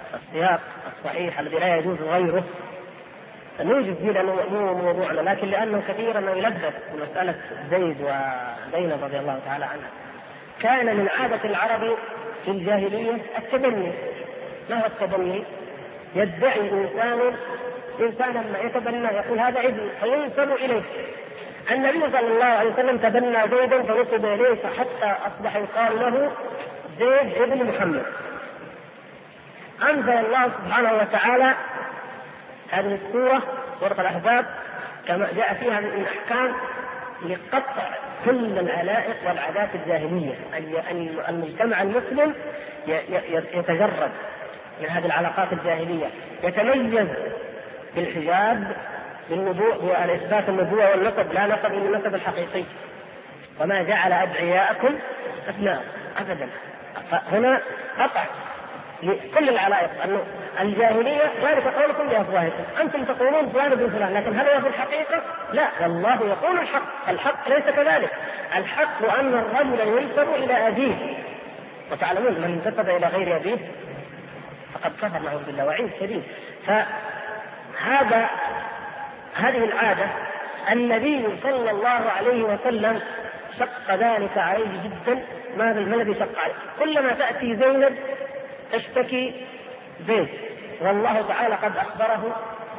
السياق الصحيح الذي لا يجوز غيره نوجد فيه لأنه مو موضوعنا، لكن لأنه كثيرا ما يلبس مسألة زيد وزينب رضي الله تعالى عنها. كان من عادة العرب في الجاهلية التبني. ما هو التبني؟ يدعي إنسانا ما يتبنى يقول هذا ابن فينسب إليه. النبي صلى الله عليه وسلم تبنى زيدا فنسب إليه حتى أصبح يقال له زيد ابن محمد. أنزل الله سبحانه وتعالى هذه السورة سورة الأحزاب كما جاء فيها من أحكام لقطع كل العلائق والعادات الجاهلية. المجتمع المسلم يتجرد من هذه العلاقات الجاهلية، يتميز بالحجاب بإثبات النبوة والنسب، لا نسب إلا النسب الحقيقي. وما جعل أدعياءكم أبناء أبدا. هنا قطع لكل العلائق. أنه الجاهلية ذلك قولكم بأفواهكم، أنتم تقولون فلان ابن فلان، لكن هل هو في الحقيقة؟ لا، والله يقول الحق ليس كذلك. الحق أن الرجل ينسب إلى أبيه، وتعلمون من انتسب إلى غير أبيه فقد كفر نعوذ بالله وعيد شديد. هذه العادة النبي صلى الله عليه وسلم شق ذلك عليه جدا. ما الذي شق عليه؟ كلما تأتي زينب تشتكي زيد، والله تعالى قد أخبره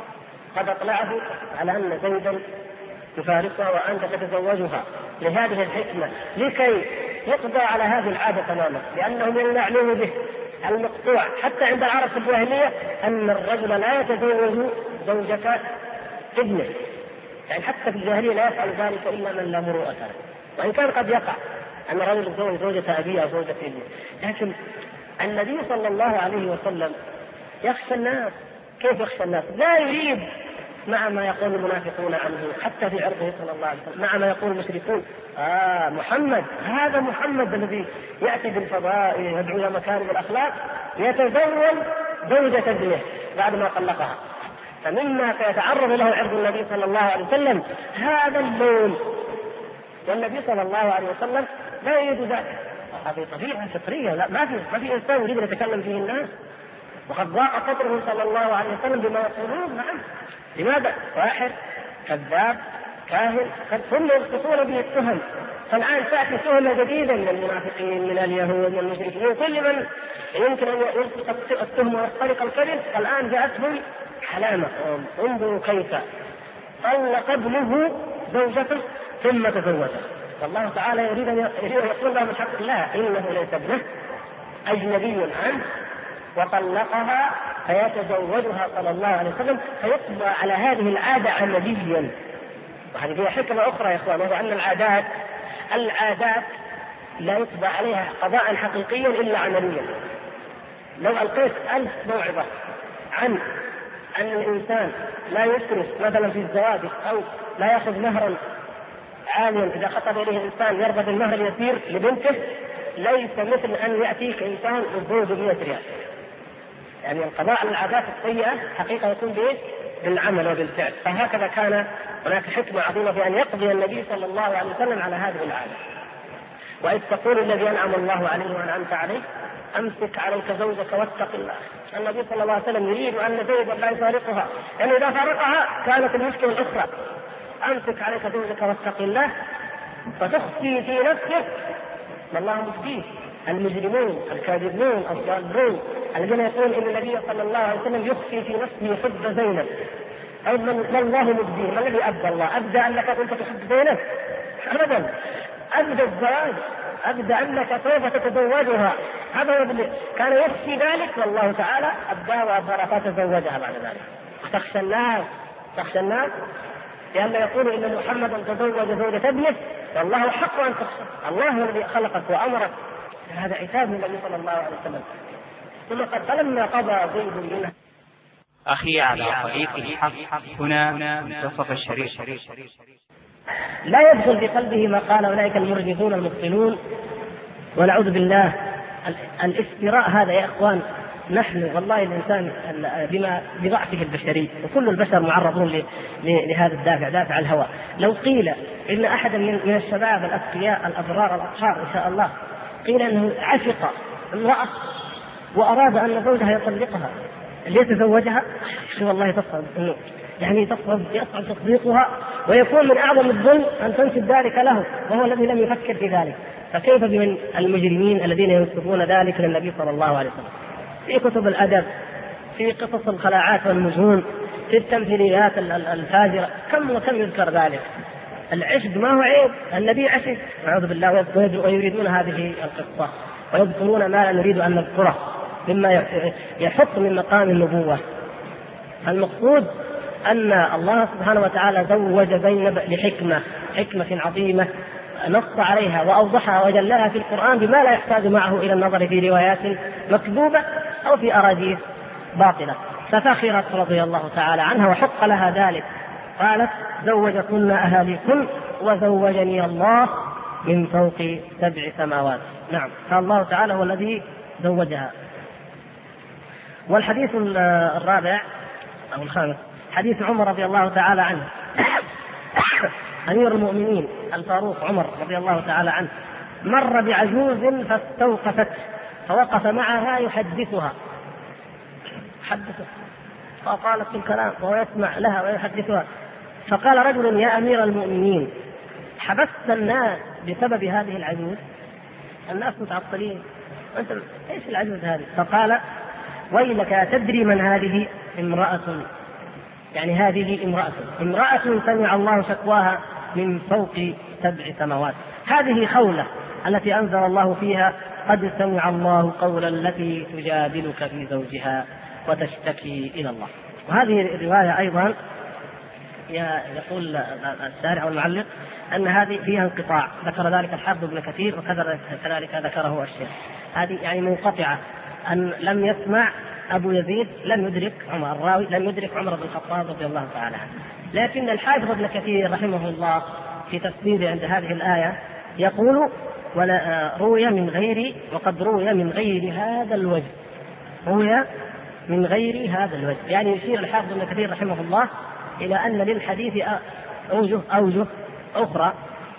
قد أطلعه على أن زيدا يفارقها وأنت تتزوجها لهذه الحكمة، لكي يقضى على هذه العادة تماما، لأنهم يعلمون به المقطوع حتى عند العرب في الجاهلية أن الرجل لا يتزوج زوجة ابنه. يعني حتى في الجاهلية لا يفعل ذلك إلا من لا مروءة له، وإن كان قد يقع أن رجل يتزوج زوجة أبيه أو زوجة ابنه، لكن النبي صلى الله عليه وسلم يخشى الناس. كيف يخشى الناس؟ لا يريد مع ما يقول المنافقون عنه حتى في عرضه صلى الله عليه وسلم، مع ما يقول المشركون محمد، هذا محمد الذي يأتي بالفضائل يدعو إلى مكارم الأخلاق يتزوج زوجة ابنه بعد ما طلقها. فمما سيتعرض له عرض النبي صلى الله عليه وسلم هذا اللون، والنبي صلى الله عليه وسلم لا يريد ذلك. هذه طبيعة فطرية، لا ما في إنسان يريد أن يتكلم فيه الناس، وقد ضاق صدره صلى الله عليه وسلم بما يقولون. نعم، لماذا؟ ساحر، كذاب، كاهن، ثم يسقطون به التهم. فالآن تأتي تهمة جديدة من المنافقين من اليهود من المشركين، كل من يمكن أن يسقط التهمة ويخترق الكذب. الآن جاءتهم علامة، انظروا كيف طلق ابنه زوجته ثم تزوجها. والله تعالى يريد أن يقول لها من حق الله إنه ليس ابنه، أجنبي عنه، وطلقها فيتزوجها صلى الله عليه وسلم، فيطبع على هذه العادة عمليا. وهذه فيها حكمة أخرى يا إخوان، وهو أن العادات لا يطبع عليها قضاء حقيقيا إلا عمليا. لو ألقيت 1000 موعظة عن أن الإنسان لا يسرف مثلا في الزواج أو لا يأخذ مهرا عاليا إذا خطب إليه إنسان يرضى بالمهر اليسير لبنته، ليس مثل أن يأتيك إنسان يزوج ب100 ريال. يعني القضاء على العادات السيئة حقيقة يكون بالعمل وبالفعل. فهكذا كان هناك حكمة عظيمة في أن يقضي النبي صلى الله عليه وسلم على هذه العادة. وإذ تقول الذي أنعم الله عليه وأنعمت عليه أمسك عليك زوجك واتق الله. النبي صلى الله عليه وسلم يريد أن زوجا لا يفارقها، يعني إذا فارقها كانت المشكلة الأخرى. أمسك عليك زوجك واتق الله فتخفي في نفسك ما الله مخفيه. المجرمون الكاذبون الضالون الذين يقولون إن النبي صلى الله عليه وسلم يخفي في نفسه حب زينب، أو ما الله مبديه. ما الذي أبدى الله؟ أبدى أنك كنت تحب زينب؟ أبدا. أبدى الزواج، أبدى أنك سوف تتزوجها. هذا كان يخفي ذلك، والله تعالى أبدى وأظهر فتزوجها بعد ذلك. تخشى الناس لأن يقول إن محمدا تزوج زوجة ابنه، والله حق أن تخشى. الله هو الذي خلقك وأمرك. هذا عتاب من النبي صلى الله عليه وسلم. ثم قد فلما قضى زيد منها. أخي على طريق الحق هنا منتصف الشريط. لا يدخل في قلبه ما قال أولئك المرجفون المبطلون ونعوذ بالله. الافتراء هذا يا إخوان، نحن والله الإنسان بضعفه البشري، وكل البشر معرضون لهذا الدافع، دافع الهوى. لو قيل إن أحدا من الشباب الأتقياء الأبرار الأطهار إن شاء الله قيل أنه عشق امرأة وأراد أن زوجها يطلقها ليتزوجها، شو والله تصعب إنه يعني يصعب تصديقها، ويكون من أعظم الظلم أن تنسب ذلك له وهو الذي لم يفكر في ذلك. فكيف بمن المجرمين الذين ينسبون ذلك للنبي صلى الله عليه وسلم في كتب الأدب، في قصص الخلاعات والمجنون، في التمثيليات الفاجرة، كم وكم يذكر ذلك. العشق ما هو عيب، النبي عشق أعوذ بالله، ويريدون هذه القصة ويذكرون ما لا نريد أن نذكره مما يحط من مقام النبوة. المقصود أن الله سبحانه وتعالى زوج زينب حكمة عظيمة نص عليها وأوضحها وجلها في القرآن بما لا يحتاج معه إلى النظر في روايات مكذوبة أو في أراجيف باطلة. ففخرت رضي الله تعالى عنها وحق لها ذلك، قالت زوجكن أهاليكن وزوجني الله من فوق 7 سماوات. نعم، فالله تعالى هو الذي زوجها. والحديث الرابع أو الخامس حديث عمر رضي الله تعالى عنه أمير المؤمنين الفاروق عمر رضي الله تعالى عنه مر بعجوز فاستوقفت فوقف معها يحدثها، فقالت الكلام وهو يسمع لها ويحدثها. فقال رجل يا أمير المؤمنين حبست الناس بسبب هذه العجوز؟ الناس متعطلين، أنت إيش العجوز هذه؟ فقال ويلك تدري من هذه؟ امرأة، يعني هذه امرأة سمع الله شكواها من فوق 7 سماوات. هذه خولة التي أنزل الله فيها قد سمع الله قول التي تجادلك في زوجها وتشتكي إلى الله. وهذه الرواية أيضا يقول الشارح والمعلق أن هذه فيها انقطاع، ذكر ذلك الحافظ ابن كثير وكذلك ذكره الشيخ. هذه يعني منقطعة، أن لم يسمع أبو يزيد، لم يدرك عمر الراوي، لم يدرك عمر بن الخطاب رضي الله تعالى عنه. لكن الحافظ ابن كثير رحمه الله في تفسيره عند هذه الآية يقول ولا روي من غير، وقد روي من غير هذا الوجه، روي من غير هذا الوجه، يعني يشير الحافظ ابن كثير رحمه الله إلى أن للحديث أوجه أخرى،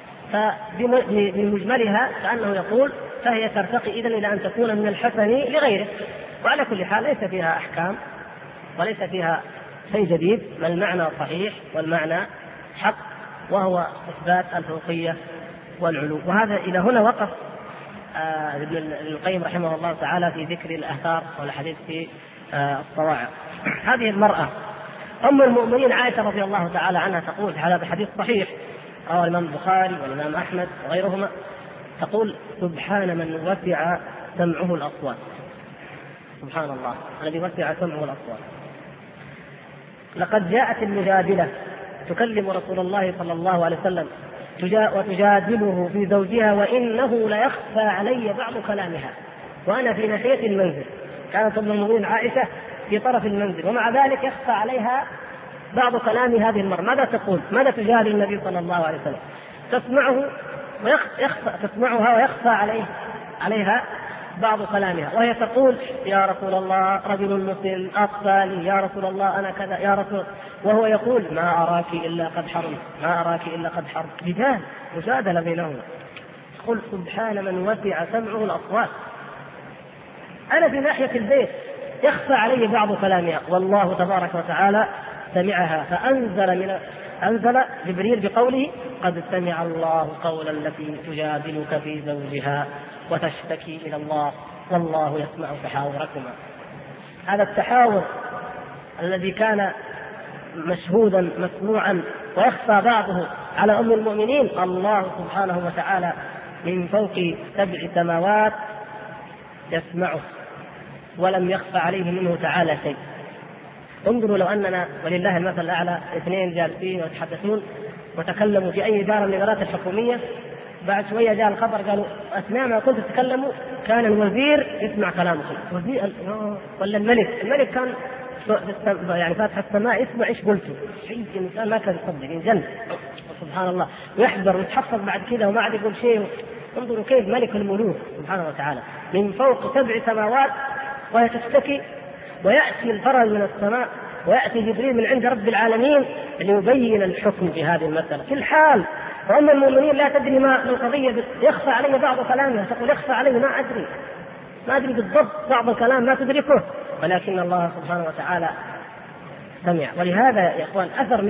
فبمجملها كأنه يقول فهي ترتقي إذن إلى أن تكون من الحسن لغيره. وعلى كل حال ليس فيها أحكام وليس فيها شيء جديد، بل المعنى صحيح والمعنى حق، وهو إثبات الفوقية والعلو. وهذا إلى هنا وقف ابن القيم رحمه الله تعالى في ذكر الآثار والحديث في الصواعق. هذه المرأة أم المؤمنين عائشة رضي الله تعالى عنها تقول في هذا الحديث صحيح رواه الإمام البخاري والإمام أحمد وغيرهما، تقول سبحان من وسع سمعه الأصوات. سبحان الله الذي وسع سمعه الأصوات. لقد جاءت المجادلة تكلم رسول الله صلى الله عليه وسلم وتجادله في زوجها وإنه ليخفى علي بعض كلامها وأنا في ناحية المنزل. كانت أم المؤمنين عائشة في طرف المنزل ومع ذلك يخفى عليها بعض كلام هذه المرأة. ماذا تقول؟ ماذا تجادل النبي صلى الله عليه وسلم؟ تسمعها ويخفى عليها بعض كلامها، وهي تقول يا رسول الله رجل مسلم أخفى، يا رسول الله أنا كذا يا رسول، وهو يقول ما أراك إلا قد حرمت، ما أراك إلا قد حرمت. رجال مجادلة بينهما. قل سبحان من وسع سمعه الأصوات، أنا في ناحية البيت يخفى علي بعض كلامها والله تبارك وتعالى سمعها، فأنزل جبريل بقوله قد سمع الله قول التي تجادلك في زوجها وتشتكي إلى الله والله يسمع تحاوركما. هذا التحاور الذي كان مشهودا مسموعا ويخفى بعضه على أم المؤمنين، الله سبحانه وتعالى من فوق 7 سماوات يسمعه ولم يخفى عليه منه تعالى شيء. انظروا لو أننا ولله المثل الأعلى 2 جالسين ويتحدثون وتكلموا في أي إدارة من الإدارات الحكومية، بعد شوية جاء الخبر قالوا أثناء ما كنت تتكلموا كان الوزير يسمع كلامكم، ولا الملك كان يعني فاتح السماء يسمع إيش قلتوا، شيء الإنسان ما كان يصدق ينجن سبحان الله، ويحذر ويتحفظ بعد كذا وما عاد يقول شيء. انظروا كيف ملك الملوك سبحانه وتعالى من فوق 7 سماوات وهي تشتكي، ويأتي الفرج من السماء ويأتي جبريل من عند رب العالمين ليبين الحكم في هذه المسألة في الحال. وأما المؤمنين لا تدري ما القضية، يخفى علي بعض كلامها، تقول يخفى علي ما ما أدري بالضبط بعض الكلام ما تدركه، ولكن الله سبحانه وتعالى سمع. ولهذا يا إخوان أثر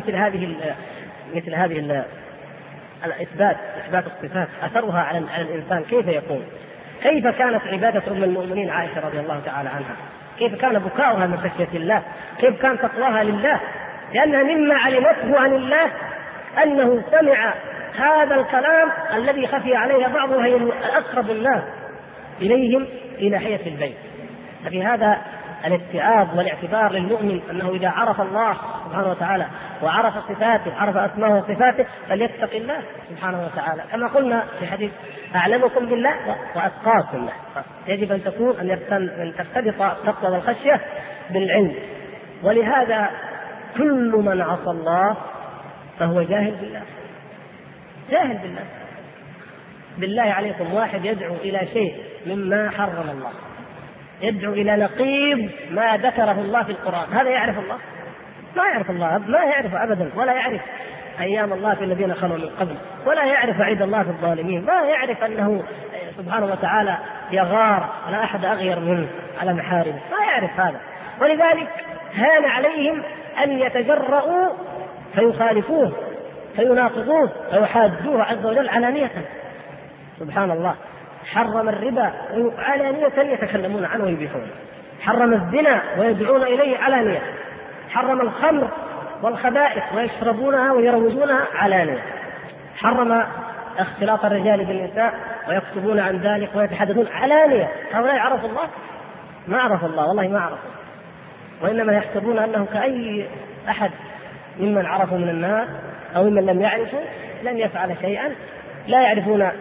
مثل هذه إثبات الصفات أثرها على الإنسان كيف يكون. كيف كانت عبادة أم المؤمنين عائشة رضي الله تعالى عنها، كيف كان بكاؤها من خشية الله، كيف كان تقواها لله، لأنها مما علمته عن الله أنه سمع هذا الكلام الذي خفي عليها بعضه، هي أقرب الناس إليهم في ناحية البيت. ففي هذا الاتعاظ والاعتبار للمؤمن أنه إذا عرف الله سبحانه وتعالى وعرف صفاته، عرف أسماءه وصفاته، فليتق الله سبحانه وتعالى، كما قلنا في حديث أعلمكم بالله وأتقاكم له. يجب أن تكون أن تختلط التقوى والخشية بالعلم. ولهذا كل من عصى الله فهو جاهل بالله، جاهل بالله. بالله عليكم واحد يدعو إلى شيء مما حرم الله، يدعو إلى نقيض ما ذكره الله في القرآن، هذا يعرف الله؟ ما يعرف الله، ما يعرف أبدا، ولا يعرف أيام الله في الذين خلوا من قبل، ولا يعرف عيد الله في الظالمين، ما يعرف أنه سبحانه وتعالى يغار، لا أحد أغير منه على محارمه، ما يعرف هذا. ولذلك هان عليهم أن يتجرؤوا فيخالفوه فيناقضوه فيحادوه عز وجل علانية. سبحان الله، حرم الربا علانية يتكلمون عنه ويبيحونه، حرم الزنا ويدعون إليه علانية، حرم الخمر والخبائث ويشربونها ويروجونها علانية، حرم اختلاط الرجال بالنساء ويكتبون عن ذلك ويتحدثون علانية. هؤلاء عرفوا الله؟ ما عرفوا الله، والله ما عرفوا، وإنما يحسبون أنه كأي أحد ممن عرفوا من الناس أو ممن لم يعرفوا، لن يفعل شيئا، لا يعرفون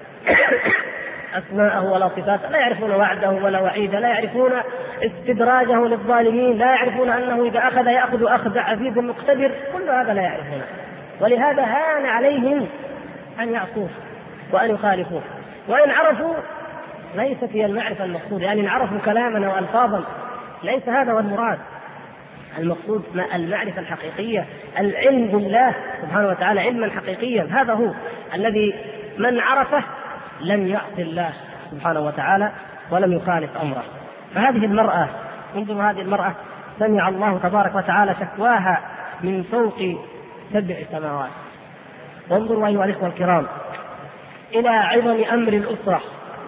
أسماءه ولا صفاته، لا يعرفون وعده ولا وعيده، لا يعرفون استدراجه للظالمين، لا يعرفون أنه إذا أخذ يأخذ أخذ عزيز مقتدر، كل هذا لا يعرفونه. ولهذا هان عليهم أن يعصوه وأن يخالفوه، وإن عرفوا ليست هي المعرفة المقصود، يعني إن عرفوا كلاما وألفاظا ليس هذا هو المراد. المقصود المعرفة الحقيقية، العلم بالله سبحانه وتعالى علما حقيقيا، هذا هو الذي من عرفه لم يعص الله سبحانه وتعالى ولم يخالف أمره. فهذه المرأة، انظروا هذه المرأة سمع الله تبارك وتعالى شكواها من فوق 7 سماوات. وانظروا أيها الإخوة الكرام إلى عظم أمر الأسرة.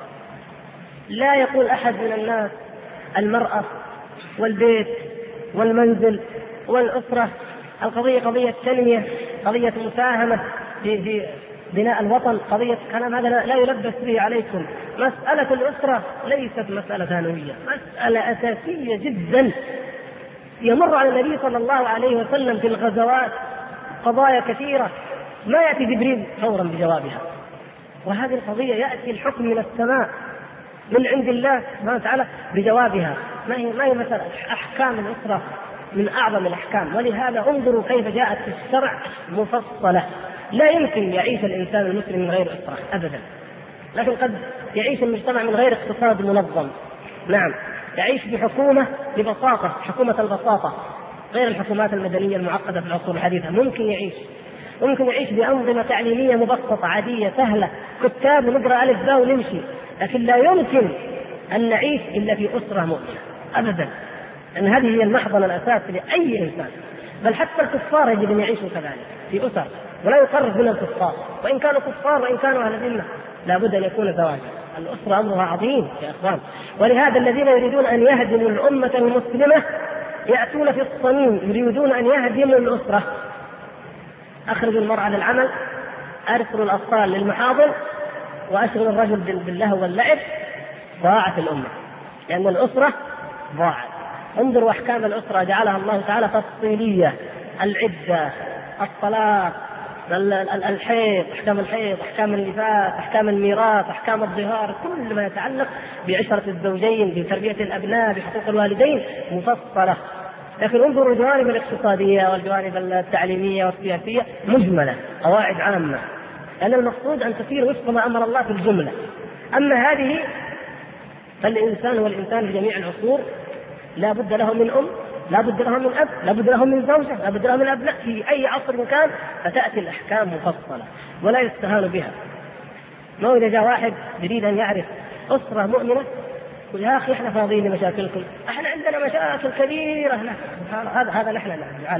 لا يقول أحد من الناس المرأة والبيت والمنزل والأسرة القضية قضية تنمية، قضية مساهمة في بناء الوطن، قضية كلام هذا لا يلبس به عليكم. مسألة الأسرة ليست مسألة ثانوية، مسألة أساسية جدا. يمر على النبي صلى الله عليه وسلم في الغزوات قضايا كثيرة ما يأتي جبريل فورا بجوابها، وهذه القضية يأتي الحكم من السماء من عند الله سبحانه وتعالى بجوابها. ما هي مسألة أحكام الأسرة من أعظم الأحكام. ولهذا انظروا كيف جاءت في الشرع مفصلة. لا يمكن يعيش الإنسان المسلم من غير أسرة أبدا، لكن قد يعيش المجتمع من غير اقتصاد منظم، نعم، يعيش بحكومة ببساطة، حكومة البساطة غير الحكومات المدنية المعقدة في العصور الحديثة. ممكن يعيش بأنظمة تعليمية مبسطة عادية سهلة، كتاب ونقرأ ألف باء ونمشي، لكن لا يمكن أن نعيش إلا في أسرة مؤمنة أبدا، لأن هذه هي المحضن الأساس لأي إنسان. بل حتى الكفار يجب أن يعيشوا كذلك في أسر، ولا يقرب من الكفار، وإن كانوا كفار وإن كانوا أهل ذمة لا بد أن يكون زواجا. الأسرة أمرها عظيم يا إخوان. ولهذا الذين يريدون أن يهدموا الأمة المسلمة يأتون في الصميم، يريدون أن يهدموا الأسرة. أخرجوا المرأة للعمل، أرسلوا الأطفال للمحاضر، وأشغلوا الرجل باللهو واللعب، ضاعت الأمة، لأن الأسرة ضاعت. انظروا أحكام الأسرة جعلها الله تعالى تفصيلية، العدة، الطلاق، الحيض، أحكام الحيض، أحكام النفاس، أحكام الميراث، أحكام الظهار، كل ما يتعلق بعشرة الزوجين، بتربية الأبناء، بحقوق الوالدين مفصلة. لكن انظروا الجوانب الاقتصادية والجوانب التعليمية والسياسية مجملة، قواعد عامة، لأن المقصود أن تسير وفق ما أمر الله في الجملة. أما هذه فالإنسان والإنسان في جميع العصور لا بد له من أم، لا بد له من أب، لا بد له من زوجة، لا بد له من أبناء، في أي عصر كان فتأتي الأحكام مفصلة ولا يستهان بها. ما إذا جاء واحد يريد أن يعرف أسرة مؤمنة يا أخي إحنا فاضيين لمشاكلكم، إحنا عندنا مشاكل كبيرة هنا. هذا نحن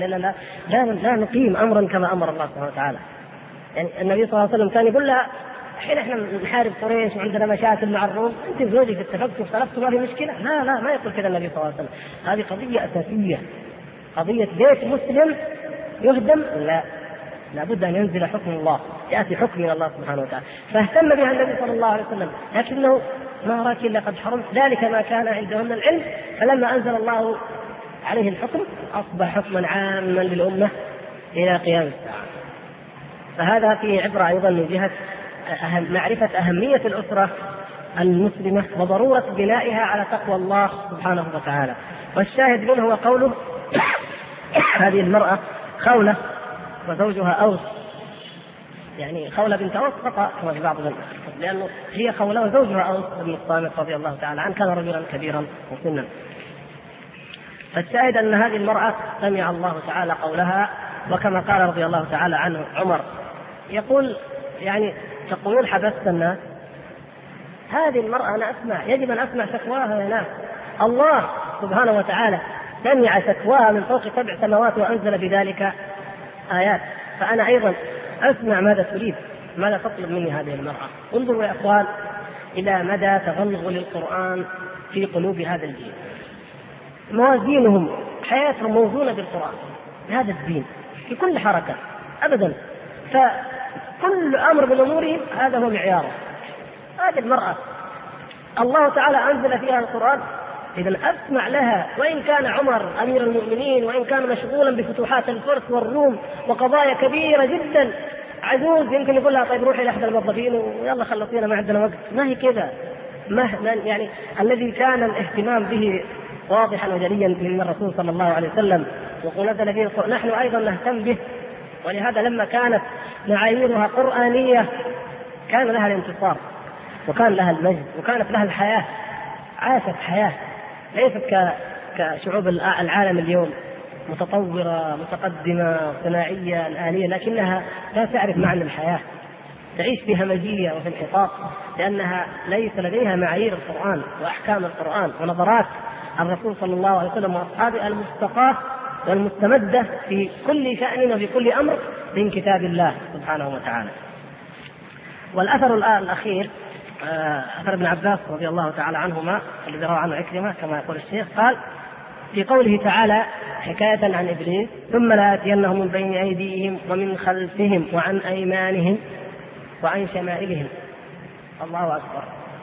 لا نقيم أمرا كما أمر الله سبحانه وتعالى. يعني النبي صلى الله عليه وسلم كان يقول لها الحين إحنا نحارب قريش وعندنا مشاكل مع الروم، أنت زوجك اتفقتوا واختلفتوا ما في مشكلة. لا ما يقول كذا النبي صلى الله عليه وسلم. هذه قضية أساسية، قضية بيت مسلم يهدم، لا بد أن ينزل حكم الله، يأتي حكم من الله سبحانه وتعالى. فاهتم بها النبي صلى الله عليه وسلم، لكنه ما أراك إلا قد حرمت، ذلك ما كان عندهم من العلم. فلما أنزل الله عليه الحكم أصبح حكما عاما للأمة إلى قيام الساعة. فهذا فيه عبرة أيضا من جهة معرفة أهمية الأسرة المسلمة وضرورة بنائها على تقوى الله سبحانه وتعالى. والشاهد منه هو قوله هذه المرأة خولة وزوجها أوس، يعني خولة بنت أوس فقط كما في بعض لأنه هي خولة وزوجها أوس بن الصامت رضي الله تعالى عنه، كان رجلا كبيرا مسنا. فالشاهد أن هذه المرأة سمع الله تعالى قولها، وكما قال رضي الله تعالى عنه عمر يقول يعني تقولون حبست الناس، هذه المرأة أنا أسمع، يجب أن أسمع شكواها يا ناس. الله سبحانه وتعالى سمع شكواها من فوق 7 سماوات وأنزل بذلك آيات، فأنا أيضا أسمع ماذا تريد، ماذا تطلب مني هذه المرأة. انظروا يا أخوان إلى مدى تغلغل القرآن في قلوب هذا الجيل. موازينهم حياتهم موزونة بالقرآن، هذا الدين في كل حركة أبدا، فكل أمر من أمورهم هذا هو معياره. هذه المرأة الله تعالى أنزل فيها القرآن، إذن أسمع لها، وإن كان عمر أمير المؤمنين وإن كان مشغولا بفتوحات الفرس والروم وقضايا كبيرة جدا، عجوز يمكن يقول لها طيب روحي لأحد الموظفين ويلا خلصينا ما عندنا وقت. ما هي كذا، مهما يعني الذي كان الاهتمام به واضحا وجليا من الرسول صلى الله عليه وسلم ونزل به القرآن، نحن أيضا نهتم به. ولهذا لما كانت معاييرها قرآنية كان لها الانتصار وكان لها المجد وكانت لها الحياة، عاشت حياة ليست كشعوب العالم اليوم متطورة متقدمة صناعية الآلية، لكنها لا تعرف معنى الحياة، تعيش في همجية وفي انحطاط، لأنها ليس لديها معايير القرآن وأحكام القرآن ونظرات الرسول صلى الله عليه وسلم وأصحابه المستقاة والمستمدة في كل شأن وفي كل أمر من كتاب الله سبحانه وتعالى. والأثر الأخير أثر ابن عباس رضي الله تعالى عنهما الذي روى عنه عكرمة كما يقول الشيخ، قال في قوله تعالى حكاية عن إبليس ثم لآتينهم من بين أيديهم ومن خلفهم وعن أيمانهم وعن شمائلهم. الله أكبر،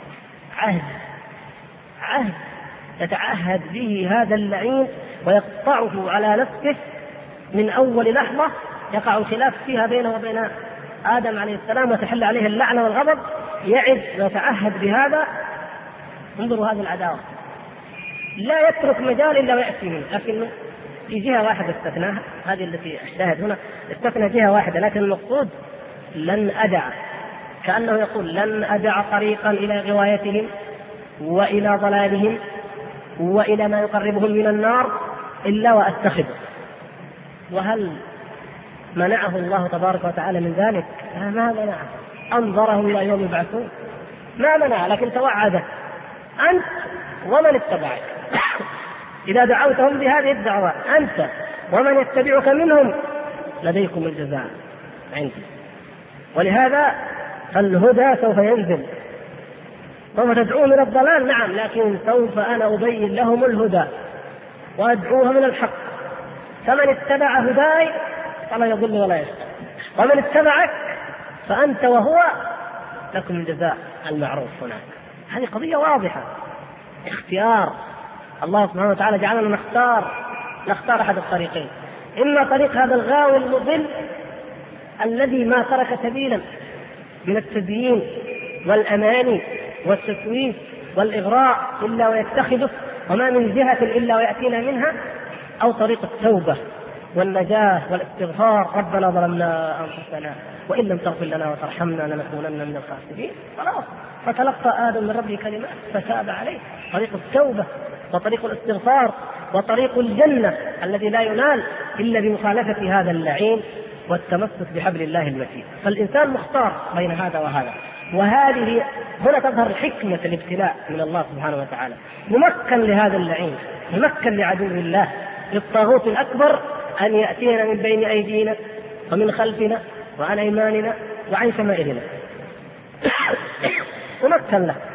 عهد يتعهد به هذا اللعين ويقطعه على نفسه من أول لحظة يقع خلاف فيها بينه وبين آدم عليه السلام وتحل عليه اللعنة والغضب، يعد ويتعهد بهذا. انظروا هذه العداوة، لا يترك مجال إلا ويأتي منه، لكنه في جهة واحدة استثناها، هذه التي أشاهد هنا استثنى جهة واحدة، لكن المقصود لن أدع، كأنه يقول لن أدع طريقا إلى غوايتهم وإلى ضلالهم وإلى ما يقربهم من النار إلا وأتخذه. وهل منعه الله تبارك وتعالى من ذلك؟ ما منعه، أنظرهم إلى يوم يبعثون، ما منع، لكن توعده أنت ومن اتبعك إذا دعوتهم بهذه الدعوة أنت ومن يتبعك منهم لديكم الجزاء عندي. ولهذا الهدى سوف ينزل، سوف تدعوهم من الضلال نعم، لكن سوف أنا أبين لهم الهدى وأدعوهم من الحق، فمن اتبع هداي فلا يضل ولا يشقى، ومن اتبعك فأنت وهو لكم الجزاء المعروف هناك. هذه قضية واضحة، اختيار الله سبحانه وتعالى جعلنا نختار أحد الطريقين، إما طريق هذا الغاوي المضل الذي ما ترك سبيلا من التزيين والأماني والتسويف والإغراء إلا ويتخذه وما من جهة إلا ويأتينا منها، أو طريق التوبة والنجاة والاستغفار، ربنا ظلمنا أنفسنا وإن لم تغفر لنا وترحمنا لنكونن من الخاسرين. خلاص، فتلقى آدم من ربه كلمات فتاب عليه. طريق التوبة وطريق الاستغفار وطريق الجنة الذي لا ينال إلا بمخالفة هذا اللعين والتمسك بحبل الله المتين. فالإنسان مختار بين هذا وهذا، وهذه هنا تظهر حكمة الابتلاء من الله سبحانه وتعالى. ممكن لهذا اللعين، ممكن لعدو الله للطاغوت الأكبر أن يأتينا من بين أيدينا ومن خلفنا وعن أيماننا وعن شمائلنا، ممكن له.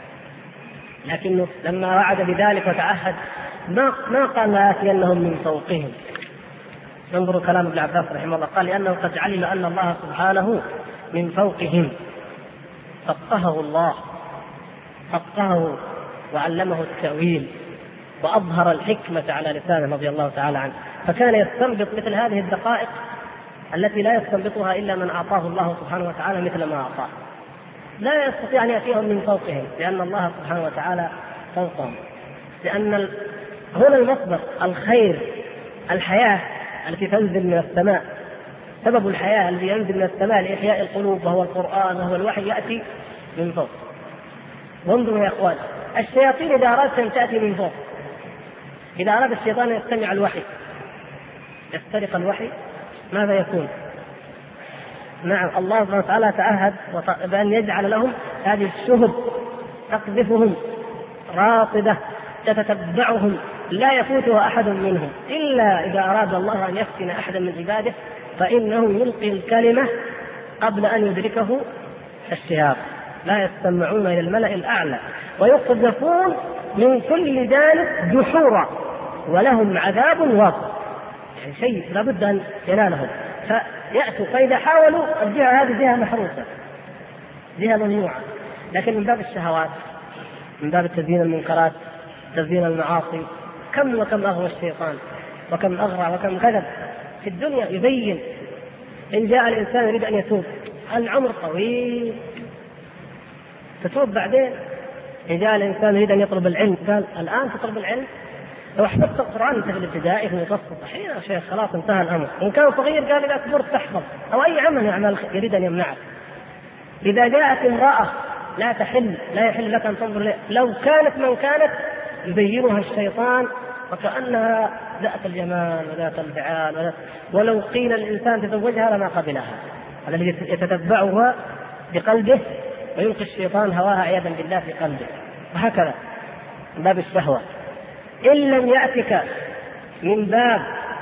لكنه لما وعد بذلك وتعهد ما قال لآتينهم من فوقهم. انظروا كلام ابن عباس رحمه الله، قال لأنه قد علم أن الله سبحانه من فوقهم، فقهه الله، فقهه وعلمه التأويل وأظهر الحكمة على لسانه رضي الله تعالى عنه، فكان يستنبط مثل هذه الدقائق التي لا يستنبطها إلا من أعطاه الله سبحانه وتعالى مثل ما أعطاه. لا يستطيع أن يأتيهم من فوقهم لأن الله سبحانه وتعالى فوقهم، لأن هنا المصدر الخير، الحياة التي تنزل من السماء، سبب الحياة الذي ينزل من السماء لإحياء القلوب وهو القرآن وهو الوحي يأتي من فوق. وانظروا يا أخوان، الشياطين إذا أرادت أن تأتي من فوق، إذا أراد الشيطان أن يستمع الوحي يسترق الوحي، ماذا يكون؟ نعم، الله سبحانه وتعالى تعهد بأن يجعل لهم هذه الشهب تقذفهم راصدة تتتبعهم لا يفوتها أحد منهم، إلا إذا أراد الله أن يفتن أحدا من عباده فإنه يلقي الكلمة قبل أن يدركه الشهاب، لا يستمعون إلى الملأ الأعلى ويقذفون من كل جانب دحورا ولهم عذاب واصب، يعني شيء لابد أن ينالهم. فيأتوا فإذا حاولوا الجهة هذه جهة محروسة، جهة ممنوعة، لكن من باب الشهوات، من باب تزيين المنكرات، تزيين المعاصي، كم وكم أغوى الشيطان وكم أغرى وكم كذب في الدنيا. يبين إن جاء الإنسان يريد أن يتوب، العمر طويل، تتوب بعدين. إن جاء الإنسان يريد أن يطلب العلم، قال الآن تطلب العلم، لو حفظت القرآن أنت في الابتدائي في المتوسط الحين يا شيخ خلاص انتهى الأمر. إن كان صغير قال إذا كبرت تحفظ، أو أي عمل يعمل يريد أن يمنعك. إذا جاءت امرأة لا يحل لك أن تنظر لها، لو كانت من كانت يبينها الشيطان وكأنها ذات الجمال وذات الفعال، ولو قيل الإنسان تزوجها لما قبلها، الذي يتتبعها بقلبه ويلقي الشيطان هواها عياذا بالله في قلبه. وهكذا من باب الشهوة، إن لم يأتك من باب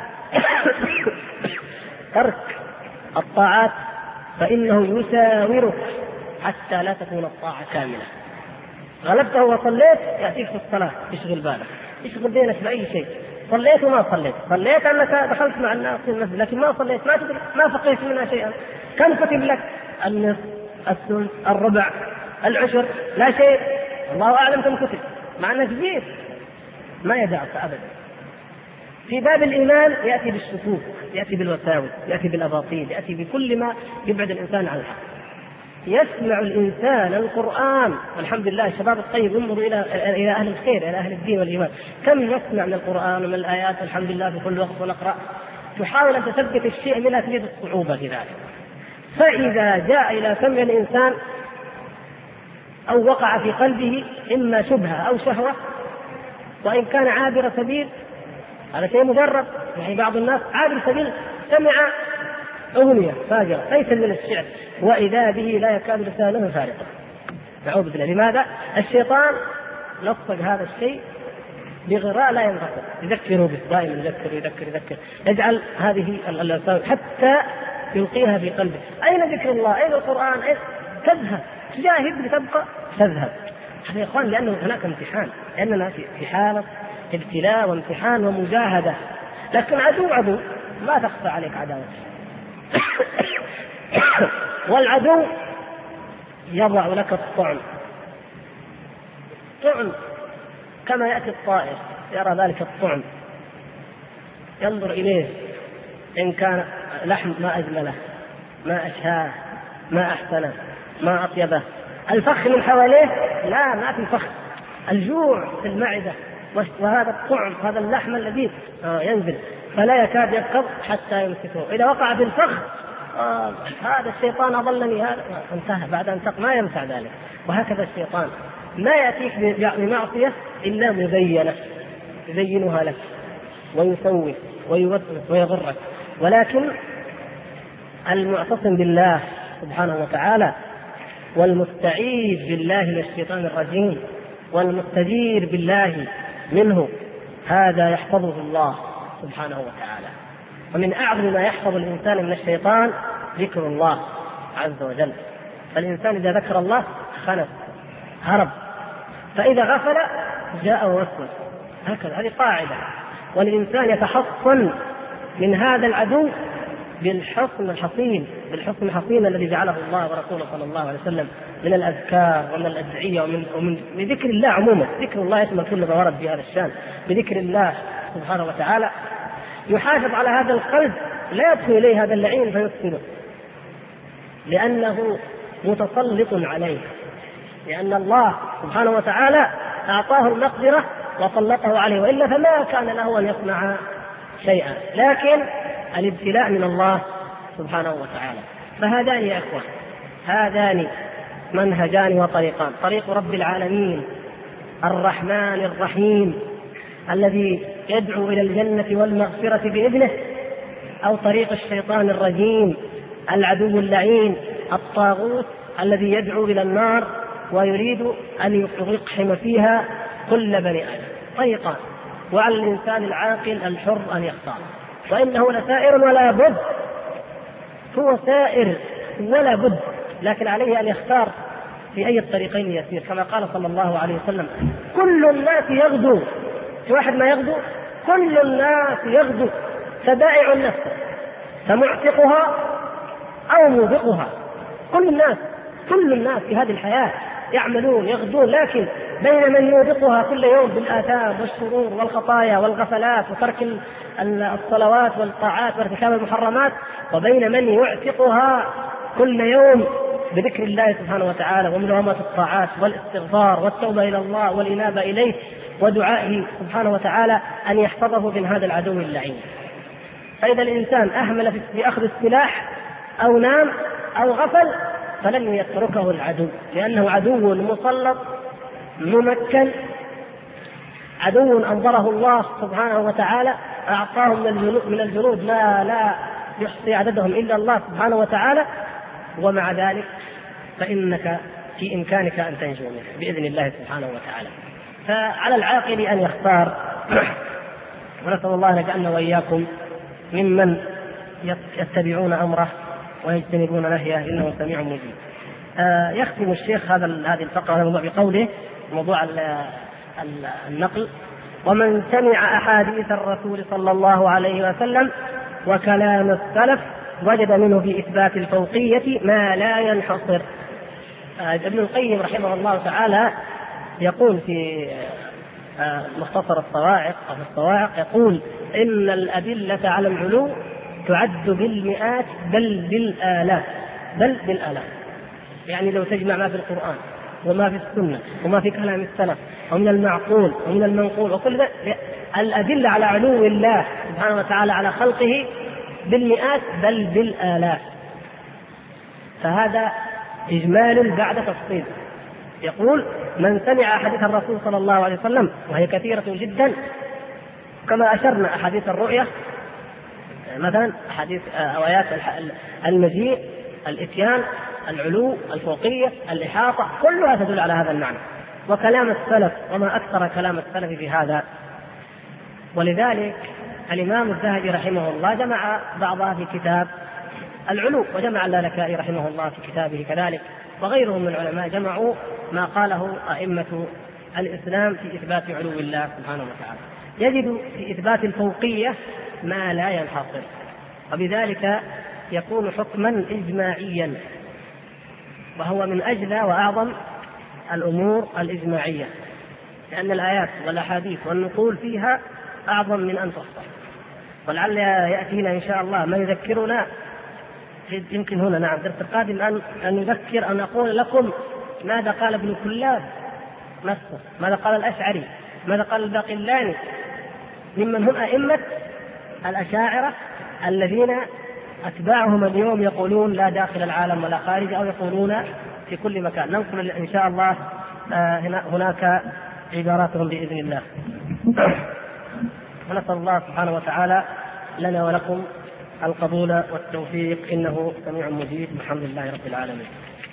ترك الطاعات فإنه يساورك حتى لا تكون الطاعة كاملة. غلبته وصليت يأتيك في الصلاة يشغل بالك، يشغل بينك بأي شيء، صليت وما صليت أنك دخلت مع الناس في المسجد لكن ما صليت، ما فقهت منها شيئا. كم كتب لك؟ النصف، الثلث، الربع، العشر، لا شيء، الله أعلم كم كتب، مع أنك جيت ما يدعك أبدا. في باب الإيمان يأتي بالشكوك، يأتي بالوساوس، يأتي بالأباطيل، يأتي بكل ما يبعد الإنسان عن الحق. يسمع الإنسان القرآن، والحمد لله الشباب الطيب انظروا إلى أهل الخير، إلى أهل الدين والإيمان، كم نسمع من القرآن ومن الآيات الحمد لله في كل وقت ونقرأ، تحاول أن تثبت الشيء منها تجد الصعوبة في ذلك. فإذا جاء إلى سمع الإنسان أو وقع في قلبه إما شبهة أو شهوة، وإن كان عابر سبيل هذا شيء مجرد، يعني بعض الناس عابر سبيل سمع أغنية فاجرة ليس من الشعر وإذا به لا يكاد لسانه فارقا، نعوذ بالله. لماذا؟ الشيطان لصق هذا الشيء بغراء لا ينقطع، يذكره به دائما، يذكر يجعل هذه الألسان حتى يلقيها في قلبه. أين ذكر الله؟ أين القرآن؟ تذهب، تجاهد لتبقى تذهب. هذا يا إخوان لأنه هناك امتحان، لأننا في حالة ابتلاء وامتحان ومجاهدة، لكن عدو ما تخفى عليك عداوته. والعدو يضع لك الطعم كما يأتي الطائر يرى ذلك الطعم، ينظر إليه، إن كان لحم ما أجمله، ما أشهاه، ما أحسنه، ما أطيبه. الفخ من حواليه لا، ما في فخ، الجوع في المعدة، وهذا الطعم، هذا اللحم الذي ينزل فلا يكاد يفقد حتى يمسكه. إذا وقع في الفخ هذا الشيطان أضلني، هذا انتهى، بعد أن ما ينفع ذلك. وهكذا الشيطان ما يأتيك بمعصية إلا مبينة، يزينها لك ويسوي ويوسوس ويغرك. ولكن المعتصم بالله سبحانه وتعالى والمستعيذ بالله من الشيطان الرجيم والمستجير بالله منه، هذا يحفظه الله سبحانه وتعالى. ومن أعظم ما يحفظ الإنسان من الشيطان ذكر الله عز وجل. فالإنسان إذا ذكر الله خنف هرب، فإذا غفل جاء ووسوس، هكذا. هذه قاعدة. والإنسان يتحصن من هذا العدو بالحصن الحصين الذي جعله الله ورسوله صلى الله عليه وسلم من الأذكار ومن الأدعية ومن ذكر الله عموما. ذكر الله يشمل كل ما ورد في هذا الشان. بذكر الله سبحانه وتعالى يحافظ على هذا القلب، لا يدخل إليه هذا اللعين فيفسده، لأنه متسلط عليه، لأن الله سبحانه وتعالى أعطاه المقدرة وسلطه عليه، وإلا فما كان له أن يصنع شيئا. لكن الابتلاء من الله سبحانه وتعالى. فهذان يا إخوة، هذان منهجان وطريقان: طريق رب العالمين الرحمن الرحيم الذي يدعو إلى الجنة والمغفرة بإذنه، أو طريق الشيطان الرجيم العدو اللعين الطاغوت الذي يدعو إلى النار ويريد أن يقحم فيها كل بني آدم. طريقان، وعلى الإنسان العاقل الحر أن يختار. وإنه لسائر ولا بد، هو سائر ولا بد، لكن عليه أن يختار في أي الطريقين يسير، كما قال صلى الله عليه وسلم: كل الناس يغدو. في واحد ما يغدو؟ كل الناس يغدو، فبائع النفس فمعتقها أو موبقها. كل الناس في هذه الحياة يعملون يغدون، لكن بين من يوبقها كل يوم بالآثام والشرور والخطايا والغفلات وترك الصلوات والطاعات وارتكاب المحرمات، وبين من يعتقها كل يوم بذكر الله سبحانه وتعالى ومداومة الطاعات والاستغفار والتوبة إلى الله والإنابة إليه ودعائه سبحانه وتعالى أن يحفظه من هذا العدو اللعين. فإذا الإنسان أهمل في أخذ السلاح أو نام أو غفل فلن يتركه العدو، لأنه عدو مسلط ممكن، عدو أنظره الله سبحانه وتعالى، أعطاه من الجنود ما لا يحصي عددهم إلا الله سبحانه وتعالى، ومع ذلك فإنك في إمكانك أن تنجو منه بإذن الله سبحانه وتعالى. فعلى العاقل أن يختار، ونسأل الله أن يجعلنا وإياكم ممن يتبعون أمره ويجتنبون نهيه، إنه سميع مجيب. يختم الشيخ هذه الفقرة بقوله موضوع النقل: ومن سمع أحاديث الرسول صلى الله عليه وسلم وكلام السلف وجد منه في إثبات الفوقية ما لا ينحصر. ابن القيم رحمه الله تعالى يقول في مختصر الصواعق أو في الصواعق، يقول: إن الأدلة على العلو تعد بالمئات بل بالآلاف، يعني لو تجمع ما في القرآن وما في السنة وما في كلام السلف ومن المعقول ومن المنقول وكل ذلك، الأدلة على علو الله سبحانه وتعالى على خلقه بالمئات بل بالآلاف. فهذا إجمال بعد تفصيل. يقول: من سمع أحاديث الرسول صلى الله عليه وسلم، وهي كثيرة جدا، كما أشرنا أحاديث الرؤية مثلا، أحاديث أو آيات المجيء، الإتيان، العلو، الفوقية، الإحاطة، كلها تدل على هذا المعنى. وكلام السلف، وما أكثر كلام السلف في هذا. ولذلك الإمام الذهبي رحمه الله جمع بعضها في كتاب العلو، وجمع اللالكائي رحمه الله في كتابه كذلك، وغيرهم من العلماء جمعوا ما قاله أئمة الإسلام في إثبات علو الله سبحانه وتعالى. يجد في إثبات الفوقية ما لا ينحصر، وبذلك يكون حكما إجماعيا، وهو من أجل وأعظم الأمور الإجماعية، لأن الآيات والأحاديث والنقول فيها أعظم من أن تفصل. ولعل يأتينا إن شاء الله ما يذكرنا، يمكن هنا نعم درس القادم أن نذكر أن نقول لكم ماذا قال ابن كلاب نفسه، ماذا قال الأشعري، ماذا قال الباقلاني، ممن هم أئمة الأشاعرة الذين أتباعهم اليوم يقولون لا داخل العالم ولا خارج، أو يقولون في كل مكان. ننقل إن شاء الله هناك عباراتهم بإذن الله. ونسأل الله سبحانه وتعالى لنا ولكم القبول والتوفيق، إنه سميع مجيب. الحمد لله رب العالمين.